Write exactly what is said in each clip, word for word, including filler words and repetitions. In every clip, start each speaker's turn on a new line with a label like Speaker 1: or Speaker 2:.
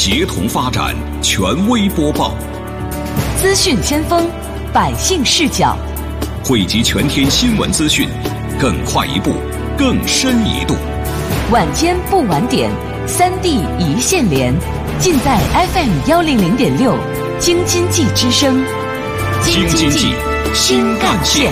Speaker 1: 协同发展，权威播报，
Speaker 2: 资讯先锋，百姓视角，
Speaker 1: 汇集全天新闻资讯，更快一步，更深一度。
Speaker 2: 晚间不晚点，三 D 一线连，尽在 F M 幺零零点六，京津冀之声，
Speaker 1: 京津冀新干线。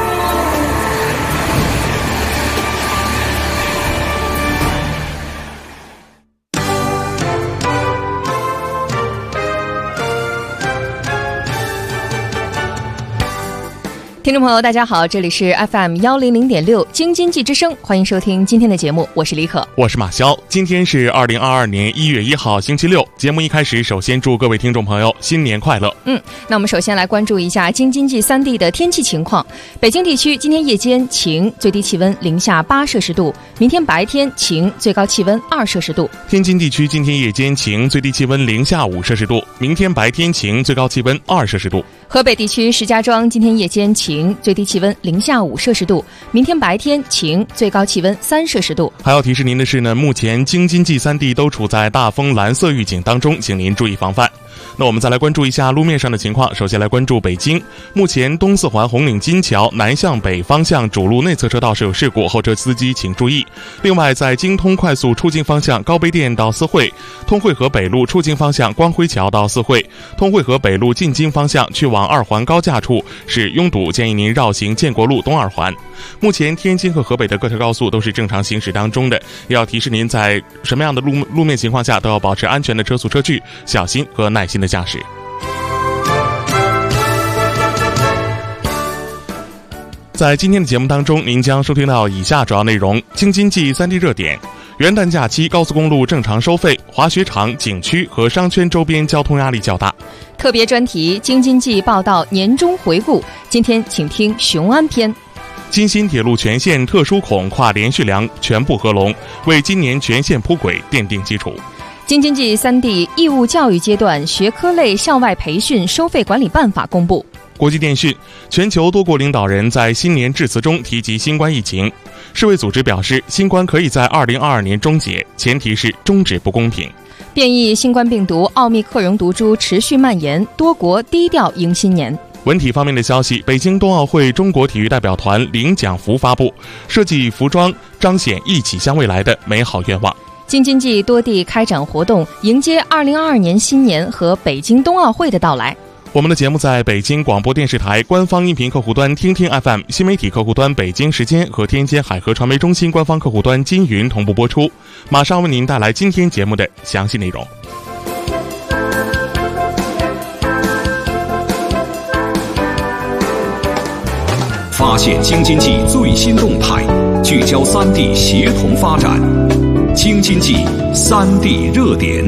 Speaker 2: 听众朋友大家好，这里是 F M 幺零零点六京津冀之声，欢迎收听今天的节目，我是李可，
Speaker 3: 我是马潇。今天是二零二二年一月一号星期六，节目一开始首先祝各位听众朋友新年快乐。
Speaker 2: 嗯，那我们首先来关注一下京津冀三地的天气情况。北京地区今天夜间晴，最低气温零下八摄氏度，明天白天晴，最高气温二摄氏度。
Speaker 3: 天津地区今天夜间晴，最低气温零下五摄氏度，明天白天晴，最高气温二摄氏度。
Speaker 2: 河北地区石家庄今天夜间晴，最低气温零下五摄氏度，明天白天晴，最高气温三摄氏度。
Speaker 3: 还要提示您的是呢，目前京津冀三地都处在大风蓝色预警当中，请您注意防范。那我们再来关注一下路面上的情况。首先来关注北京，目前东四环红岭金桥南向北方向主路内侧车道是有事故，后车司机请注意。另外，在京通快速出京方向高碑店到四惠，通惠河北路出京方向光辉桥到四惠，通惠河北路进京方向去往二环高架处是拥堵，建议您绕行建国路东二环。目前天津和河北的各条高速都是正常行驶当中的，也要提示您在什么样的路路面情况下都要保持安全的车速车距，小心和耐心的驾驶。在今天的节目当中，您将收听到以下主要内容：京津冀三地热点，元旦假期高速公路正常收费，滑雪场、景区和商圈周边交通压力较大。
Speaker 2: 特别专题京津冀报道年终回顾，今天请听雄安篇。
Speaker 3: 京新铁路全线特殊孔跨连续梁全部合龙，为今年全线铺轨奠定基础。
Speaker 2: 京津冀三地义务教育阶段学科类校外培训收费管理办法公布。
Speaker 3: 国际电讯，全球多国领导人在新年致辞中提及新冠疫情。世卫组织表示，新冠可以在二零二二年终结，前提是终止不公平。
Speaker 2: 变异新冠病毒奥密克戎毒株持续蔓延，多国低调迎新年。
Speaker 3: 文体方面的消息，北京冬奥会中国体育代表团领奖服发布，设计服装彰显一起向未来的美好愿望。
Speaker 2: 京津冀多地开展活动，迎接二零二二年新年和北京冬奥会的到来。
Speaker 3: 我们的节目在北京广播电视台官方音频客户端听听 F M、 新媒体客户端北京时间和天津海河传媒中心官方客户端金云同步播出。马上为您带来今天节目的详细内容。
Speaker 1: 发现京津冀最新动态，聚焦三地协同发展，京津冀三地热点。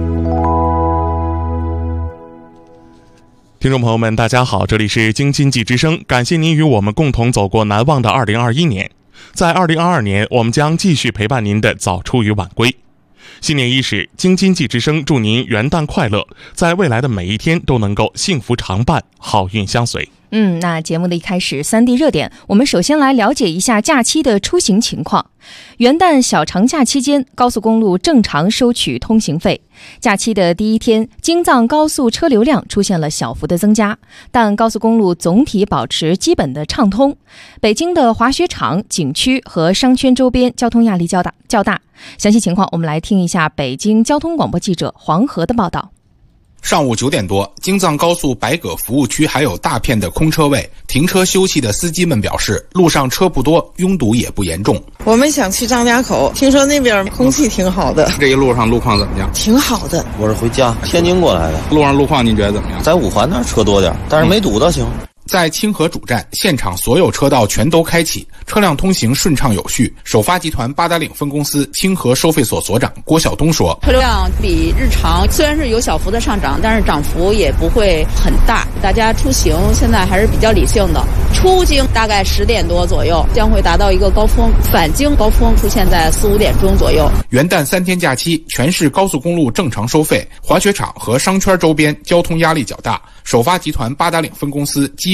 Speaker 3: 听众朋友们大家好，这里是京津冀之声，感谢您与我们共同走过难忘的二零二一年。在二零二二年，我们将继续陪伴您的早出与晚归。新年伊始，京津冀之声祝您元旦快乐，在未来的每一天都能够幸福常伴，好运相随。
Speaker 2: 嗯，那节目的一开始，三地热点，我们首先来了解一下假期的出行情况。元旦小长假期间，高速公路正常收取通行费。假期的第一天，京藏高速车流量出现了小幅的增加，但高速公路总体保持基本的畅通。北京的滑雪场、景区和商圈周边交通压力较大较大。详细情况，我们来听一下北京交通广播记者黄河的报道。
Speaker 4: 上午九点多，京藏高速白葛服务区还有大片的空车位，停车休息的司机们表示，路上车不多，拥堵也不严重。
Speaker 5: 我们想去张家口，听说那边空气挺好的。
Speaker 4: 这一路上路况怎么样？
Speaker 5: 挺好的。
Speaker 6: 我是回家，天津过来的。
Speaker 4: 路上路况您觉得怎么样？
Speaker 6: 在五环那儿车多点，但是没堵到行。嗯
Speaker 4: 在清河主站，现场所有车道全都开启，车辆通行顺畅有序。首发集团八达岭分公司清河收费所所长郭晓东说，
Speaker 7: 车流量比日常虽然是有小幅的上涨，但是涨幅也不会很大，大家出行现在还是比较理性的。出京大概十点多左右将会达到一个高峰，返京高峰出现在四五点钟左右。
Speaker 4: 元旦三天假期，全市高速公路正常收费，滑雪场和商圈周边交通压力较大。首发集团八达岭分公司机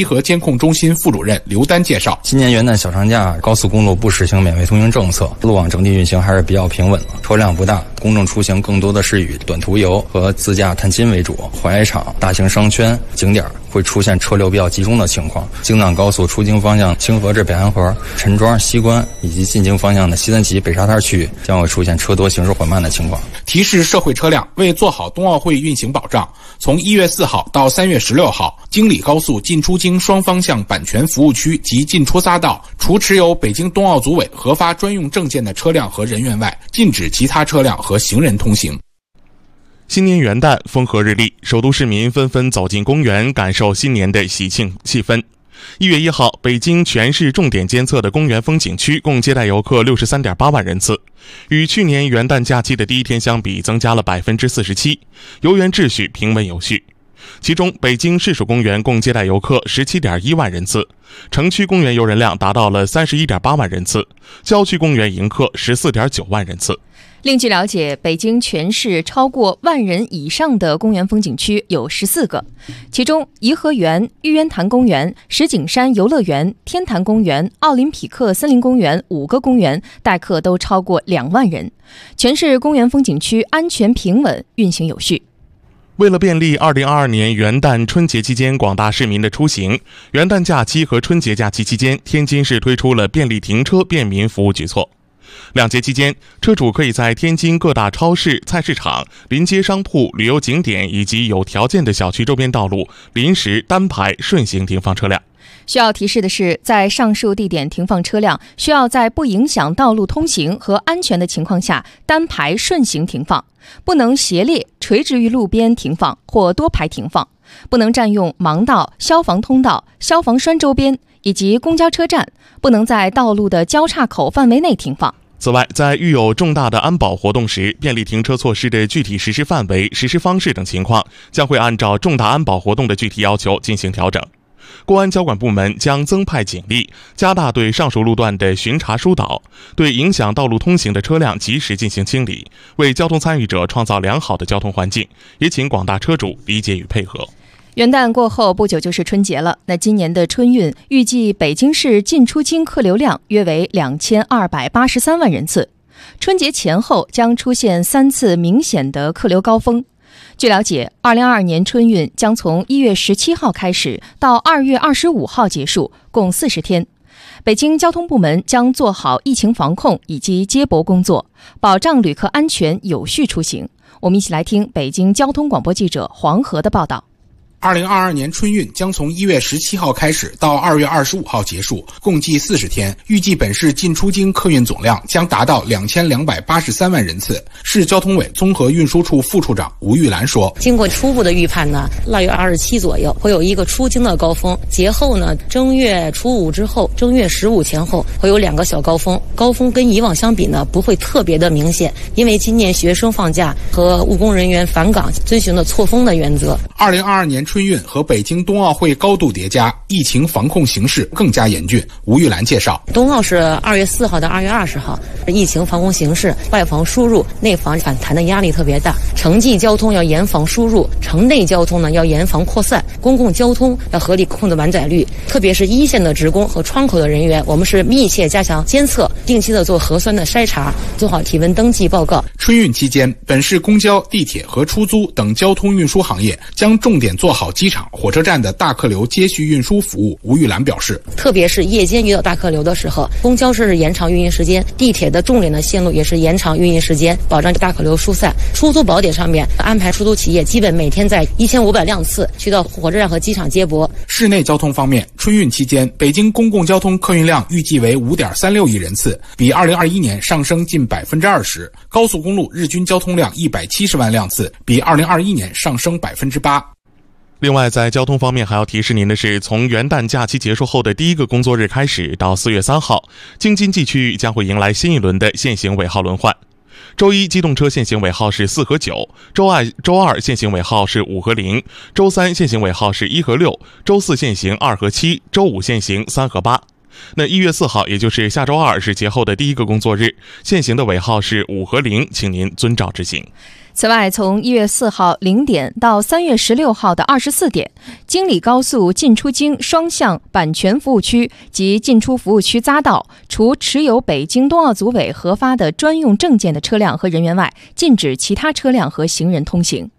Speaker 4: 稽和监控中心副主任刘丹介绍，
Speaker 8: 今年元旦小长假，高速公路不实行免费通行政策，路网整体运行还是比较平稳的，车辆不大，公众出行更多的是以短途游和自驾探亲为主。滑雪场、大型商圈、景点会出现车流比较集中的情况。京藏高速出京方向清河至北安河、陈庄、西关以及进京方向的西三旗、北沙滩区域将会出现车多行驶缓慢的情况。
Speaker 4: 提示社会车辆为做好冬奥会运行保障，从一月四号到三月十六号，京礼高速进出京双方向版权服务区及进出匝道，除持有北京冬奥组委核发专用证件的车辆和人员外，禁止其他车辆和行人通行。
Speaker 3: 新年元旦风和日丽，首都市民纷纷走进公园，感受新年的喜庆气氛。一月一号，北京全市重点监测的公园风景区共接待游客 六十三点八万人次，与去年元旦假期的第一天相比，增加了 百分之四十七， 游园秩序平稳有序。其中，北京市属公园共接待游客 十七点一万人次，城区公园游人量达到了 三十一点八万人次，郊区公园迎客 十四点九万人次。
Speaker 2: 另据了解，北京全市超过万人以上的公园风景区有十四个，其中颐和园、玉渊潭公园、石景山游乐园、天坛公园、奥林匹克森林公园五个公园待客都超过两万人，全市公园风景区安全平稳，运行有序。
Speaker 3: 为了便利二零二二年元旦春节期间广大市民的出行，元旦假期和春节假期期间，天津市推出了便利停车便民服务举措。两节期间，车主可以在天津各大超市、菜市场、临街商铺、旅游景点以及有条件的小区周边道路临时单排顺行停放车辆。
Speaker 2: 需要提示的是，在上述地点停放车辆，需要在不影响道路通行和安全的情况下单排顺行停放，不能斜列垂直于路边停放或多排停放，不能占用盲道、消防通道、消防栓周边以及公交车站，不能在道路的交叉口范围内停放。
Speaker 3: 此外，在遇有重大的安保活动时，便利停车措施的具体实施范围、实施方式等情况，将会按照重大安保活动的具体要求进行调整。公安交管部门将增派警力，加大对上述路段的巡查疏导，对影响道路通行的车辆及时进行清理，为交通参与者创造良好的交通环境，也请广大车主理解与配合。
Speaker 2: 元旦过后不久就是春节了，那今年的春运预计北京市进出京客流量约为两千二百八十三万人次，春节前后将出现三次明显的客流高峰。据了解，二零二二年春运将从一月十七号开始到二月二十五号结束，共四十天。北京交通部门将做好疫情防控以及接驳工作，保障旅客安全有序出行。我们一起来听北京交通广播记者黄河的报道。
Speaker 4: 二零二二年春运将从一月十七号开始到二月二十五号结束，共计四十天。预计本市进出京客运总量将达到两千两百八十三万人次。市交通委综合运输处副处长吴玉兰说：“
Speaker 9: 经过初步的预判呢，腊月二十七左右会有一个出京的高峰，节后呢，正月初五之后，正月十五前后会有两个小高峰。高峰跟以往相比呢，不会特别的明显，因为今年学生放假和务工人员返岗遵循了错峰的原则。
Speaker 4: 二零二二年春运和北京冬奥会高度叠加，疫情防控形势更加严峻。吴玉兰介绍，
Speaker 9: 冬奥是二月四号到二月二十号，疫情防控形势，外防输入，内防反弹的压力特别大。城际交通要严防输入，城内交通呢要严防扩散，公共交通要合理控制完载率，特别是一线的职工和窗口的人员，我们是密切加强监测，定期的做核酸的筛查，做好体温登记报告。
Speaker 4: 春运期间，本市公交、地铁和出租等交通运输行业将重点做好机场、火车站的大客流接续运输服务。吴玉兰表示，
Speaker 9: 特别是夜间遇到大客流的时候，公交是延长运营时间，地铁的重点的线路也是延长运营时间，保障大客流疏散。出租宝点上面安排出租企业基本每天在一千五百辆次去到火车站和机场接驳。
Speaker 4: 市内交通方面，春运期间，北京公共交通客运量预计为 五点三六亿人次，比二零二一年上升近 百分之二十。高速公路日均交通量一百七十万辆次，比二零二一年上升 百分之八。
Speaker 3: 另外，在交通方面还要提示您的是，从元旦假期结束后的第一个工作日开始到四月三号，京津冀区域将会迎来新一轮的限行尾号轮换。周一机动车限行尾号是四和九，周二周二限行尾号是五和零，周三限行尾号是一和六，周四限行二和七，周五限行三和八。 那一月四号，也就是下周二，是节后的第一个工作日，限行的尾号是五和零，请您遵照执行。
Speaker 2: 此外，从一月四号零点到三月十六号的二十四点，京礼高速进出京双向版权服务区及进出服务区匝道，除持有北京冬奥组委核发的专用证件的车辆和人员外，禁止其他车辆和行人通行。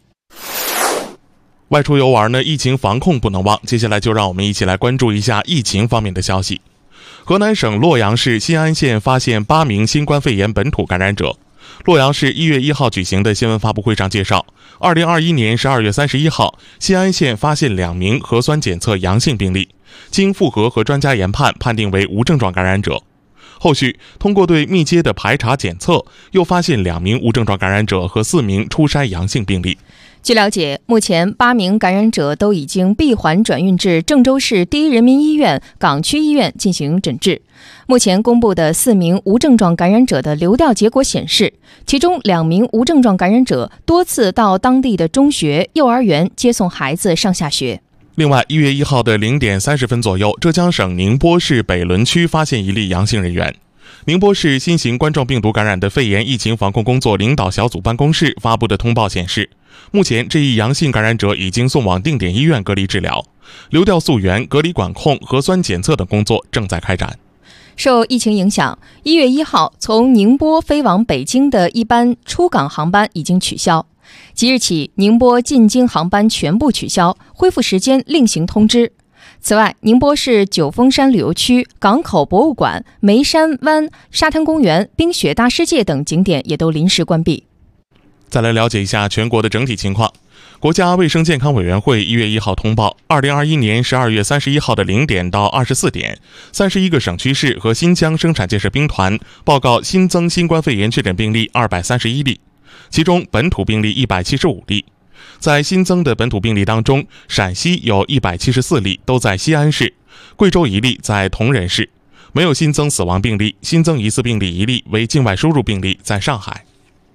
Speaker 3: 外出游玩呢，疫情防控不能忘。接下来就让我们一起来关注一下疫情方面的消息。河南省洛阳市新安县发现八名新冠肺炎本土感染者。洛阳市一月一号举行的新闻发布会上介绍，二零二一年十二月三十一号，新安县发现两名核酸检测阳性病例，经复核和专家研判，判定为无症状感染者。后续通过对密接的排查检测，又发现两名无症状感染者和四名初筛阳性病例。
Speaker 2: 据了解，目前八名感染者都已经闭环转运至郑州市第一人民医院港区医院进行诊治。目前公布的四名无症状感染者的流调结果显示，其中两名无症状感染者多次到当地的中学、幼儿园接送孩子上下学。
Speaker 3: 另外，一月一号的零点三十分左右，浙江省宁波市北仑区发现一例阳性人员。宁波市新型冠状病毒感染的肺炎疫情防控工作领导小组办公室发布的通报显示，目前这一阳性感染者已经送往定点医院隔离治疗，流调溯源、隔离管控、核酸检测等工作正在开展。
Speaker 2: 受疫情影响，一月一号从宁波飞往北京的一班出港航班已经取消。即日起，宁波进京航班全部取消，恢复时间另行通知。此外，宁波市九峰山旅游区、港口博物馆、梅山湾沙滩公园、冰雪大世界等景点也都临时关闭。
Speaker 3: 再来了解一下全国的整体情况。国家卫生健康委员会一月一号通报，二零二一年十二月三十一号的零点到二十四点，三十一个省区市和新疆生产建设兵团报告新增新冠肺炎确诊病例二百三十一例，其中本土病例一百七十五例。在新增的本土病例当中，陕西有一百七十四例，都在西安市；贵州一例在铜仁市，没有新增死亡病例，新增疑似病例一例为境外输入病例，在上海。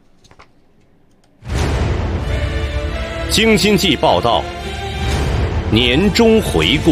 Speaker 1: 京津冀报道，年终回顾。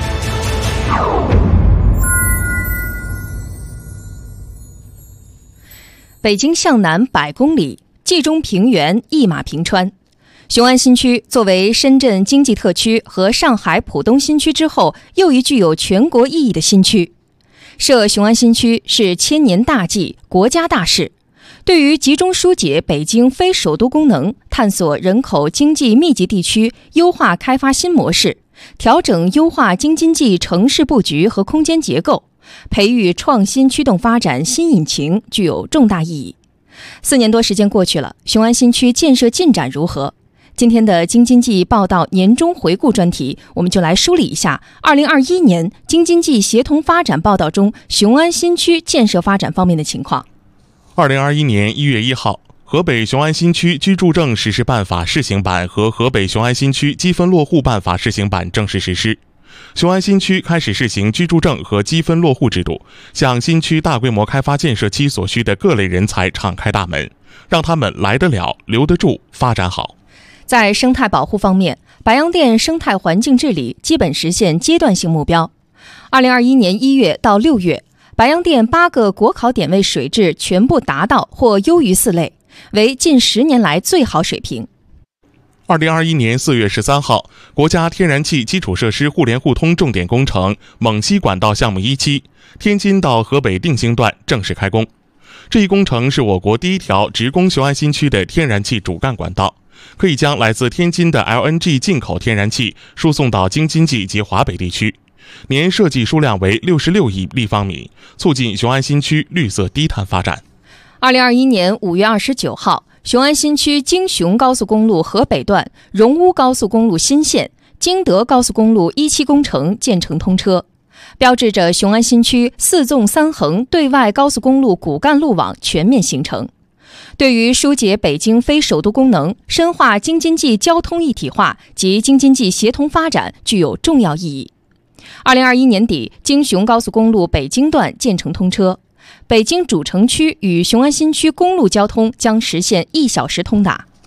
Speaker 2: 北京向南百公里，冀中平原一马平川。雄安新区作为深圳经济特区和上海浦东新区之后又一具有全国意义的新区。设雄安新区是千年大计、国家大事，对于集中疏解北京非首都功能，探索人口经济密集地区优化开发新模式，调整优化京津冀城市布局和空间结构，培育创新驱动发展新引擎，具有重大意义。四年多时间过去了，雄安新区建设进展如何？今天的京津冀报道年终回顾专题，我们就来梳理一下二零二一年京津冀协同发展报道中雄安新区建设发展方面的情况。
Speaker 3: 二零二一年一月一号，河北雄安新区居住证实施办法试行版和河北雄安新区积分落户办法试行版正式实施。雄安新区开始试行居住证和积分落户制度，向新区大规模开发建设期所需的各类人才敞开大门，让他们来得了、留得住、发展好。
Speaker 2: 在生态保护方面，白洋淀生态环境治理基本实现阶段性目标。二零二一年一月到六月，白洋淀八个国考点位水质全部达到或优于四类，为近十年来最好水平。
Speaker 3: 二零二一年四月十三号，国家天然气基础设施互联互通重点工程蒙西管道项目一期天津到河北定兴段正式开工。这一工程是我国第一条直供雄安新区的天然气主干管道，可以将来自天津的 L N G 进口天然气输送到京津冀及华北地区，年设计数量为六十六亿立方米，促进雄安新区绿色低碳发展。
Speaker 2: 二零二一年五月二十九号，雄安新区京雄高速公路河北段、荣乌高速公路新线、京德高速公路一期工程建成通车，标志着雄安新区四纵三横对外高速公路骨干路网全面形成。对于疏解北京非首都功能、深化京津冀交通一体化及京津冀协同发展具有重要意义。二零二一年底，京雄高速公路北京段建成通车，北京主城区与雄安新区公路交通将实现一小时通达。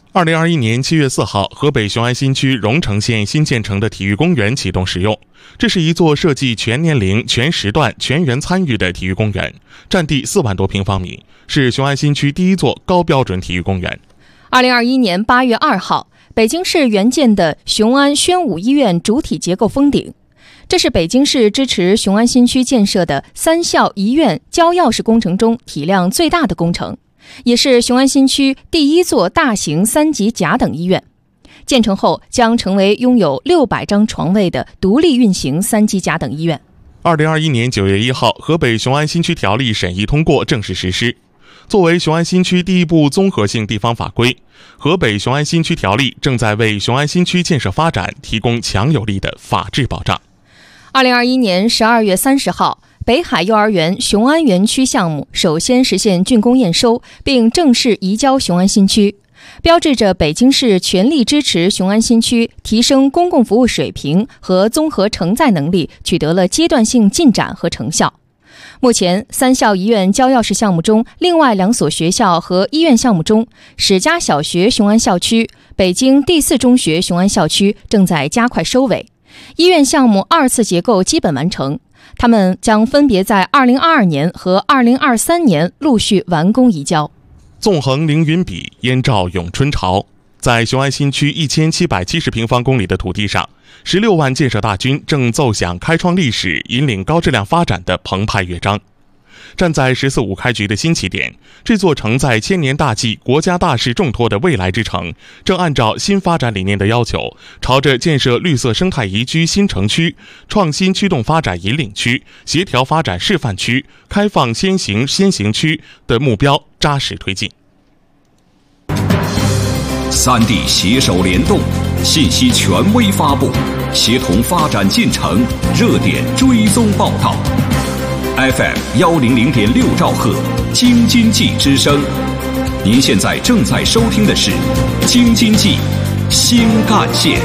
Speaker 3: 二零二一年七月四号，河北雄安新区荣成县新建成的体育公园启动使用。这是一座设计全年龄、全时段、全员参与的体育公园，占地四万多平方米，是雄安新区第一座高标准体育公园。
Speaker 2: 二零二一年八月二号，北京市援建的雄安宣武医院主体结构封顶。这是北京市支持雄安新区建设的三校医院交钥匙工程中体量最大的工程，也是雄安新区第一座大型三级甲等医院。建成后将成为拥有六百张床位的独立运行三级甲等医院。
Speaker 3: 二零二一年九月一号，河北雄安新区条例审议通过，正式实施。作为雄安新区第一部综合性地方法规，河北雄安新区条例正在为雄安新区建设发展提供强有力的法治保障。
Speaker 2: 二零二一年十二月三十号，北海幼儿园雄安园区项目首先实现竣工验收，并正式移交雄安新区，标志着北京市全力支持雄安新区提升公共服务水平和综合承载能力取得了阶段性进展和成效。目前，三校医院交钥匙项目中，另外两所学校和医院项目中，史家小学雄安校区、北京第四中学雄安校区正在加快收尾。医院项目二次结构基本完成，他们将分别在二零二二年和二零二三年陆续完工移交。
Speaker 3: 纵横凌云笔，燕赵咏春潮。在雄安新区一千七百七十平方公里的土地上，十六万建设大军正奏响开创历史、引领高质量发展的澎湃乐章。站在“十四五”开局的新起点，这座承载千年大计、国家大事重托的未来之城，正按照新发展理念的要求，朝着建设绿色生态宜居新城区、创新驱动发展引领区、协调发展示范区、开放先行先行区的目标扎实推进。
Speaker 1: 三地携手联动，信息权威发布，协同发展进程，热点追踪报道。F M 幺零零点六兆赫，京津冀之声。您现在正在收听的是京津冀新干线。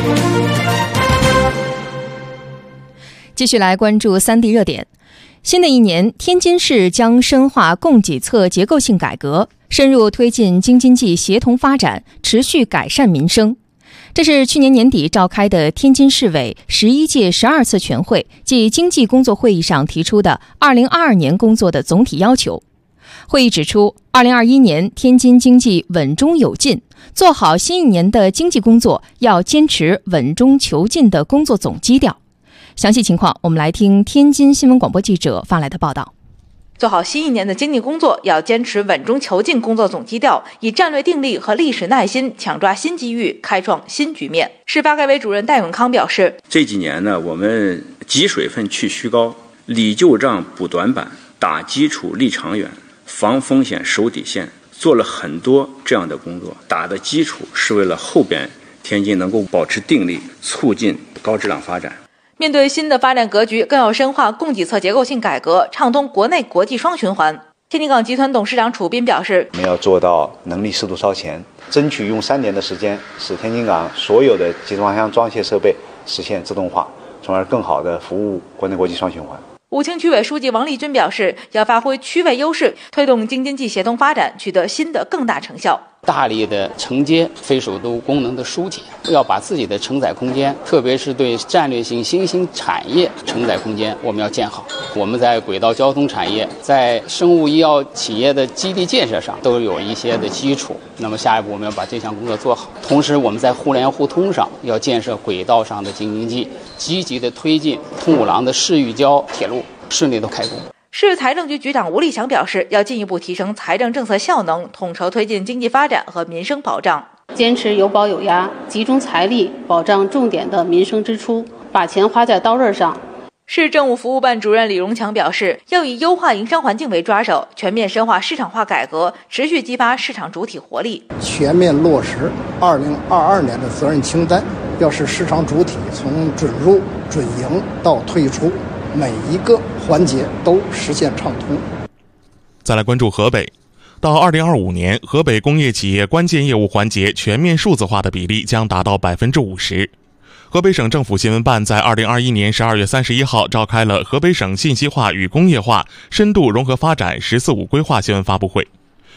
Speaker 2: 继续来关注三地热点。新的一年，天津市将深化供给侧结构性改革，深入推进京津冀协同发展，持续改善民生。这是去年年底召开的天津市委十一届十二次全会暨经济工作会议上提出的二零二二年工作的总体要求。会议指出，二零二一年天津经济稳中有进，做好新一年的经济工作要坚持稳中求进的工作总基调。详细情况，我们来听天津新闻广播记者发来的报道。
Speaker 10: 做好新一年的经济工作，要坚持稳中求进工作总基调，以战略定力和历史耐心抢抓新机遇，开创新局面。市发改委主任戴永康表示，
Speaker 11: 这几年呢，我们积水分去虚高，理旧账补短板，打基础立长远，防风险守底线，做了很多这样的工作。打的基础是为了后边天津能够保持定力，促进高质量发展。
Speaker 10: 面对新的发展格局，更要深化供给侧结构性改革，畅通国内国际双循环。天津港集团董事长楚斌表示，
Speaker 12: 我们要做到能力适度超前，争取用三年的时间，使天津港所有的集装箱装卸设备实现自动化，从而更好地服务国内国际双循环。
Speaker 10: 武清区委书记王立军表示，要发挥区位优势，推动京津冀协同发展取得新的更大成效。
Speaker 13: 大力的承接非首都功能的疏解，要把自己的承载空间，特别是对战略性新兴产业承载空间，我们要建好。我们在轨道交通产业，在生物医药企业的基地建设上都有一些的基础。那么下一步我们要把这项工作做好。同时，我们在互联互通上要建设轨道上的京津冀，积极的推进通武廊的市豫交铁路顺利的开工。
Speaker 10: 市财政局局长吴立祥表示，要进一步提升财政政策效能，统筹推进经济发展和民生保障，
Speaker 14: 坚持有保有压，集中财力保障重点的民生支出，把钱花在刀刃上。
Speaker 10: 市政务服务办主任李荣强表示，要以优化营商环境为抓手，全面深化市场化改革，持续激发市场主体活力，
Speaker 15: 全面落实二零二二年的责任清单，要使市场主体从准入、准营到退出，每一个环节都实现畅通。
Speaker 3: 再来关注河北，到二零二五年，河北工业企业关键业务环节全面数字化的比例将达到百分之五十。河北省政府新闻办在二零二一年十二月三十一号召开了河北省信息化与工业化深度融合发展“十四五”规划新闻发布会。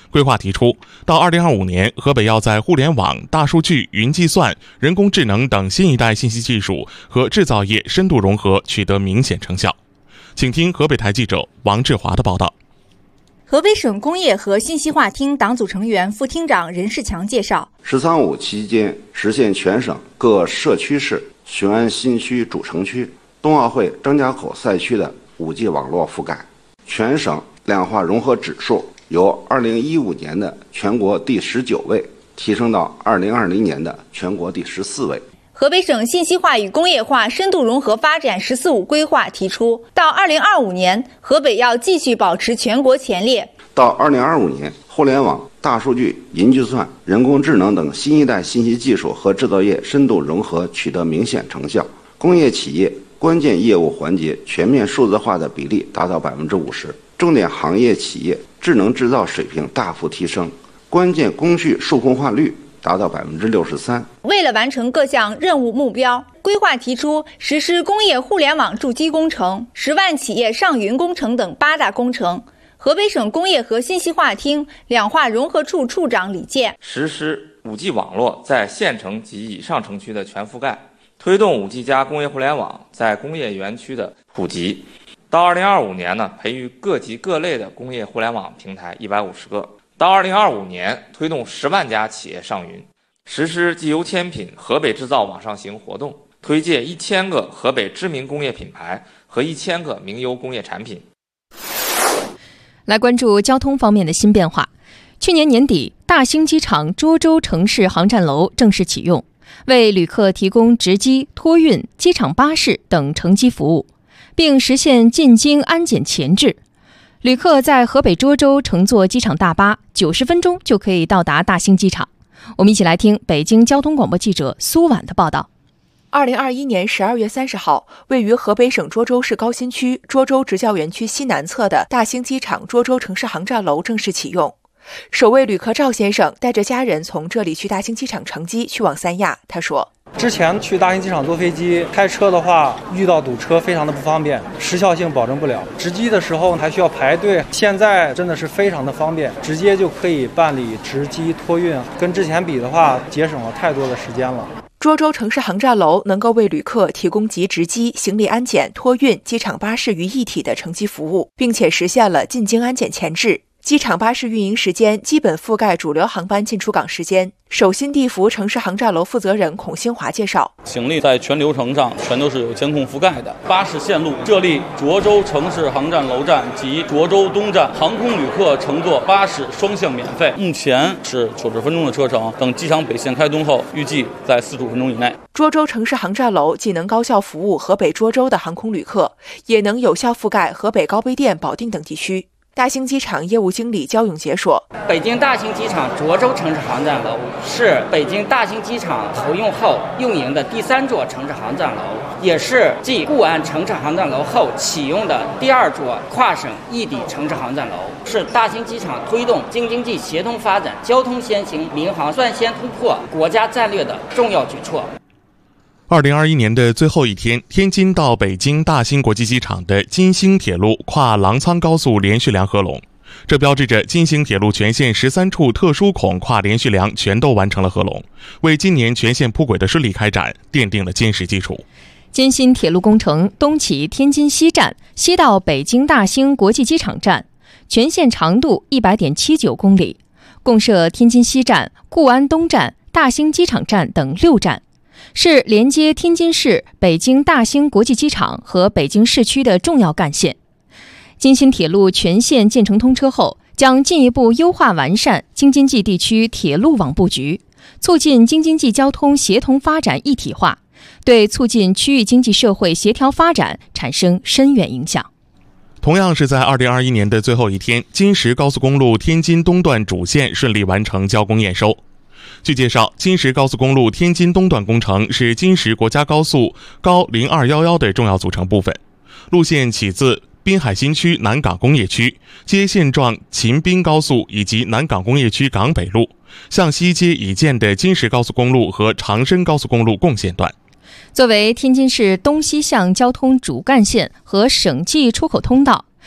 Speaker 3: 规划提出，到二零二五年，河北要在互联网、大数据、云计算、人工智能等新一代信息技术和制造业深度融合取得明显成效。请听河北台记者王志华的报道。
Speaker 16: 河北省工业和信息化厅党组成员、副厅长任世强介绍，
Speaker 17: 十三五期间实现全省各社区市、雄安新区主城区、冬奥会张家口赛区的 五 G 网络覆盖，全省量化融合指数由二零一五年的全国第十九位提升到二零二零年的全国第十四位。
Speaker 16: 河北省信息化与工业化深度融合发展“十四五”规划提出，到二零二五年，河北要继续保持全国前列。
Speaker 17: 到二零二五年，互联网、大数据、云计算、人工智能等新一代信息技术和制造业深度融合取得明显成效，工业企业关键业务环节全面数字化的比例达到百分之五十，重点行业企业智能制造水平大幅提升，关键工序数控化率达到百分之六十三。
Speaker 16: 为了完成各项任务目标，规划提出实施工业互联网筑基工程、十万企业上云工程等八大工程。河北省工业和信息化厅两化融合处处长李健，
Speaker 18: 实施 五 G 网络在县城及以上城区的全覆盖，推动 五 G 加工业互联网在工业园区的普及。到二零二五年呢，培育各级各类的工业互联网平台一百五十个。到二零二五年，推动十万家企业上云，实施集邮签品河北制造网上行活动，推介一千个河北知名工业品牌和一千个名优工业产品。
Speaker 2: 来关注交通方面的新变化。去年年底，大兴机场涿州城市航站楼正式启用，为旅客提供值机、托运、机场巴士等乘机服务，并实现进京安检前置。旅客在河北涿州乘坐机场大巴，九十分钟就可以到达大兴机场。我们一起来听北京交通广播记者苏婉的报道。
Speaker 10: 二零二一年十二月三十号，位于河北省涿州市高新区涿州职教园区西南侧的大兴机场涿州城市航站楼正式启用。首位旅客赵先生带着家人从这里去大兴机场乘机去往三亚。他说，
Speaker 19: 之前去大兴机场坐飞机开车的话，遇到堵车非常的不方便，时效性保证不了，值机的时候还需要排队。现在真的是非常的方便，直接就可以办理值机托运，跟之前比的话节省了太多的时间了。
Speaker 10: 涿州城市航站楼能够为旅客提供集值机、行李安检、托运、机场巴士于一体的乘机服务，并且实现了进京安检前置。机场巴士运营时间基本覆盖主流航班进出港时间。首新地服城市航站楼负责人孔兴华介绍，
Speaker 20: 行李在全流程上全都是有监控覆盖的。巴士线路设立涿州城市航站楼站及涿州东站，航空旅客乘坐巴士双向免费。目前是九十分钟的车程，等机场北线开通后，预计在四十五分钟以内。
Speaker 10: 涿州城市航站楼既能高效服务河北涿州的航空旅客，也能有效覆盖河北高碑店、保定等地区。大兴机场业务经理焦永杰说，
Speaker 21: 北京大兴机场涿州城市航站楼是北京大兴机场投用后运营的第三座城市航站楼，也是继固安城市航站楼后启用的第二座跨省异地城市航站楼，是大兴机场推动京津冀协同发展、交通先行、民航率先突破国家战略的重要举措。
Speaker 3: 二零二一年的最后一天，天津到北京大兴国际机场的京兴铁路跨澜沧高速连续梁合龙，这标志着京兴铁路全线十三处特殊孔跨连续梁全都完成了合龙，为今年全线铺轨的顺利开展奠定了坚实基础。
Speaker 2: 京新铁路工程东起天津西站，西到北京大兴国际机场站，全线长度 一百点七九公里，共设天津西站、固安东站、大兴机场站等六站，是连接天津市北京大兴国际机场和北京市区的重要干线。京新铁路全线建成通车后，将进一步优化完善京津冀地区铁路网布局，促进京津冀交通协同发展一体化，对促进区域经济社会协调发展产生深远影响。
Speaker 3: 同样是在二零二一年的最后一天，京石高速公路天津东段主线顺利完成交工验收。据介绍，京石高速公路天津东段工程是京石国家高速高零二一一的重要组成部分。路线起自滨海新区南港工业区，接现状秦滨高速以及南港工业区港北路，向西接已建的京石高速公路和长深高速公路共线段。
Speaker 2: 作为天津市东西向交通主干线和省际出口通道，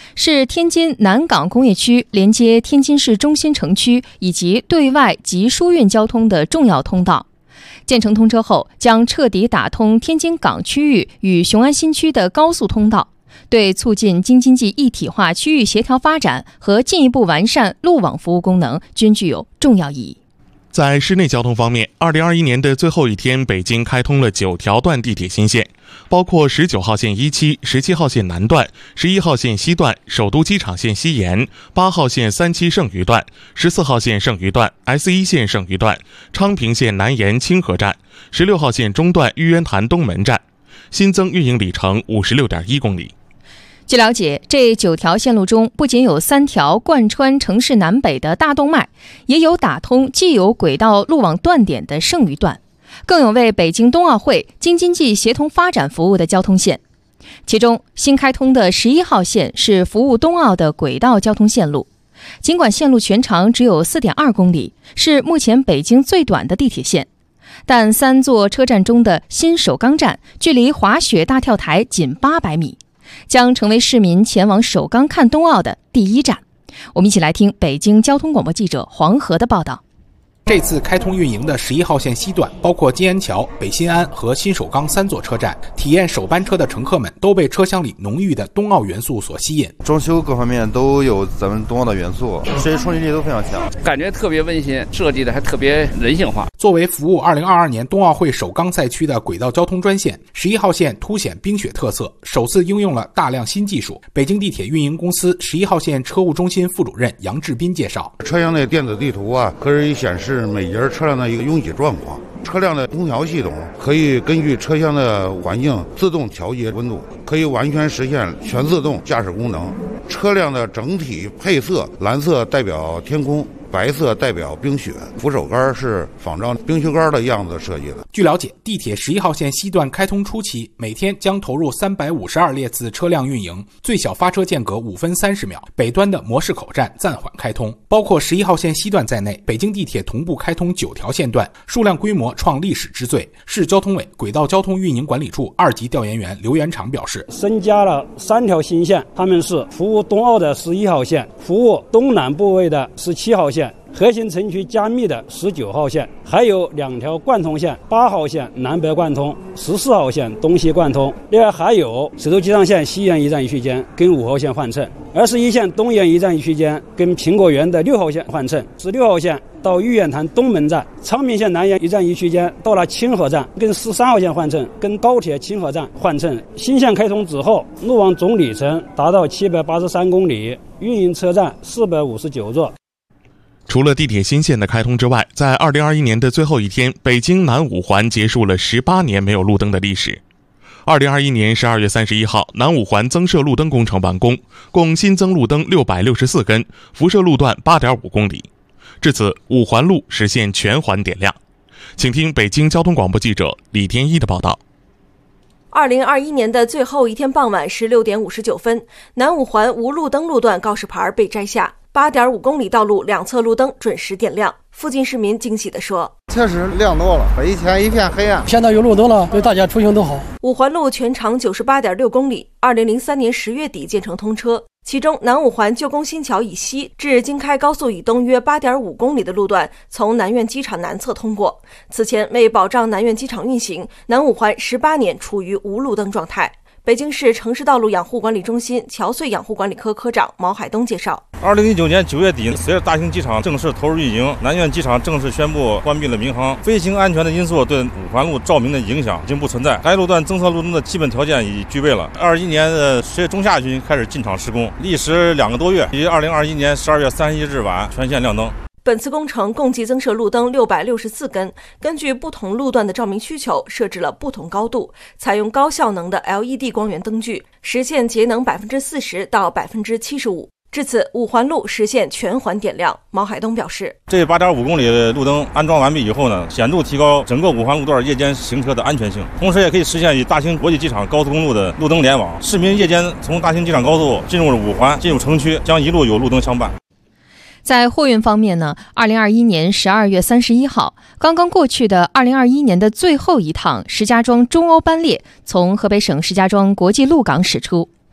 Speaker 2: 是天津南港工业区连接天津市中心城区以及对外及输运交通的重要通道。建成通车后，将彻底打通天津港区域与雄安新区的高速通道，对促进京津冀一体化区域协调发展和进一步完善路网服务功能均具有重要意义。
Speaker 3: 在市内交通方面，二零二一年的最后一天，北京开通了九条段地铁新线，包括十九号线一期、十七号线南段、十一号线西段、首都机场线西延、八号线三期剩余段、十四号线剩余段、S 一 线剩余段、昌平线南延清河站、十六号线中段玉渊潭东门站，新增运营里程五十六点一公里。
Speaker 2: 据了解，这九条线路中不仅有三条贯穿城市南北的大动脉，也有打通既有轨道路网断点的剩余段，更有为北京冬奥会、京津冀协同发展服务的交通线。其中，新开通的十一号线是服务冬奥的轨道交通线路，尽管线路全长只有 四点二公里，是目前北京最短的地铁线，但三座车站中的新首钢站距离滑雪大跳台仅八百米。将成为市民前往首钢看冬奥的第一站。我们一起来听北京交通广播记者黄河的报道。
Speaker 4: 这次开通运营的十一号线西段包括金安桥、北新安和新首钢三座车站，体验首班车的乘客们都被车厢里浓郁的冬奥元素所吸引。
Speaker 5: 装修各方面都有咱们冬奥的元素，这些冲击力都非常强，
Speaker 22: 感觉特别温馨，设计的还特别人性化。
Speaker 4: 作为服务二零二二年冬奥会首钢赛区的轨道交通专线，十一号线凸显冰雪特色，首次应用了大量新技术。北京地铁运营公司十一号线车务中心副主任杨志斌介绍，
Speaker 23: 车厢内电子地图啊，可以显示每节车辆的一个拥挤状况。车辆的空调系统可以根据车厢的环境自动调节温度，可以完全实现全自动驾驶功能。车辆的整体配色，蓝色代表天空，白色代表冰雪，扶手杆是仿照冰雪杆的样子设计的。
Speaker 4: 据了解，地铁十一号线西段开通初期，每天将投入三百五十二列次车辆运营，最小发车间隔五分三十秒。北端的模式口站暂缓开通。包括十一号线西段在内，北京地铁同步开通九条线段，数量规模创历史之最。市交通委轨道交通运营管理处二级调研员刘元长表示，
Speaker 24: 增加了三条新线，他们是服务冬奥的十一号线，服务东南部位的十七号线，核心城区加密的十九号线，还有两条贯通线，八号线南北贯通，十四号线东西贯通。另外还有首都机场线西延一站一区间跟五号线换乘，二十一线东延一站一区间跟苹果园的六号线换乘，十六号线到玉渊潭东门站，昌平线南延一站一区间到了清河站，跟十三号线换乘，跟高铁清河站换乘。新线开通之后，路网总里程达到七百八十三公里，运营车站四百五十九座。
Speaker 3: 除了地铁新线的开通之外，在二零二一年的最后一天，北京南五环结束了十八年没有路灯的历史。二零二一年十二月三十一号，南五环增设路灯工程完工，共新增路灯六百六十四根，辐射路段八点五公里。至此，五环路实现全环点亮。请听北京交通广播记者李天一的报道。
Speaker 25: 二零二一年的最后一天傍晚十六点五十九分，南五环无路灯路段告示牌被摘下，八点五公里道路两侧路灯准时点亮。附近市民惊喜地说：“
Speaker 26: 确实亮多了，以前一片黑暗，
Speaker 27: 现在有路灯了，对大家出行都好。”
Speaker 25: 五环路全长九十八点六公里，二零零三年十月底建成通车。其中，南五环旧宫新桥以西至京开高速以东约八点五公里的路段从南苑机场南侧通过。此前，为保障南苑机场运行，南五环十八年处于无路灯状态。北京市城市道路养护管理中心桥隧养护管理科科长毛海东介绍，
Speaker 28: 二零一九年九月底，随着大型机场正式投入运营，南苑机场正式宣布关闭了民航，飞行安全的因素对五环路照明的影响已经不存在，该路段增设路灯的基本条件已具备了。二一年的十月中下旬开始进场施工，历时两个多月，于二零二一年十二月三十一日晚全线亮灯。
Speaker 25: 本次工程共计增设路灯六百六十四根，根据不同路段的照明需求，设置了不同高度，采用高效能的 L E D 光源灯具，实现节能百分之四十到百分之七十五。至此，五环路实现全环点亮。毛海东表示，
Speaker 28: 这八点五公里的路灯安装完毕以后呢，显著提高整个五环路段夜间行车的安全性，同时也可以实现与大兴国际机场高速公路的路灯联网。市民夜间从大兴机场高速进入五环，进入城区，将一路有路灯相伴。
Speaker 2: 在货运方面呢，二零二一年十二月三十一号，刚刚过去的二零二一年的最后一趟石家庄中欧班列从河北省石家庄国际陆港驶出。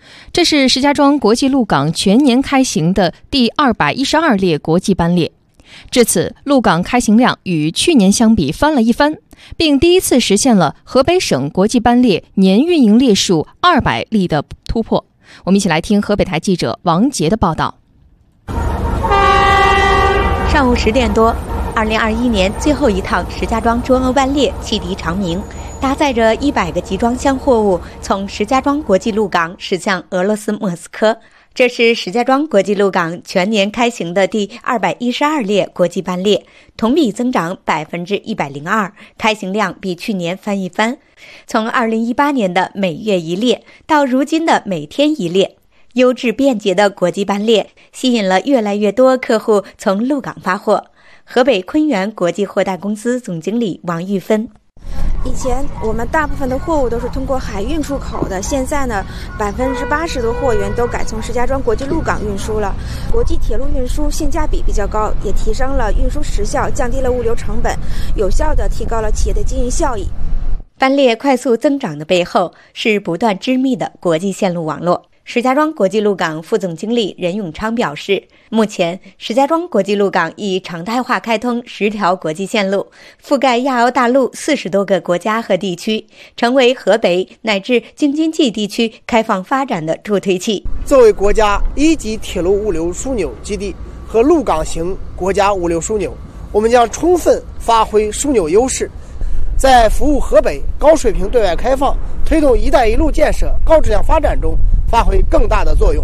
Speaker 2: 这是石家庄国际陆港全年开行的第二百一十二列国际班列。至此，陆港开行量与去年相比翻了一番，并第一次实现了河北省国际班列年运营列数二百例的突破。我们一起来听河北台记者王杰的报道。
Speaker 1: 上午十点多，二零二一年最后一趟石家庄中欧班列汽笛长鸣，搭载着一百个集装箱货物从石家庄国际陆港驶向俄罗斯莫斯科。这是石家庄国际陆港全年开行的第二百一十二列国际班列，同比增长百分之一百零二，开行量比去年翻一番。从二零一八年的每月一列到如今的每天一列，优质便捷的国际班列吸引了越来越多客户从陆港发货。河北昆源国际货代公司总经理王玉芬。
Speaker 6: 以前我们大部分的货物都是通过海运出口的，现在呢，百分之八十的货源都改从石家庄国际陆港运输了。国际铁路运输性价比比较高，也提升了运输时效，降低了物流成本，有效地提高了企业的经营效益。
Speaker 1: 班列快速增长的背后是不断织密的国际线路网络。石家庄国际陆港副总经理任永昌表示，目前石家庄国际陆港已常态化开通十条国际线路，覆盖亚欧大陆四十多个国家和地区，成为河北乃至京津冀地区开放发展的助推器。
Speaker 7: 作为国家一级铁路物流枢纽基地和陆港型国家物流枢纽，我们将充分发挥枢纽优势，在服务河北高水平对外开放、推动“一带一路”建设高质量发展中发挥更大的作用。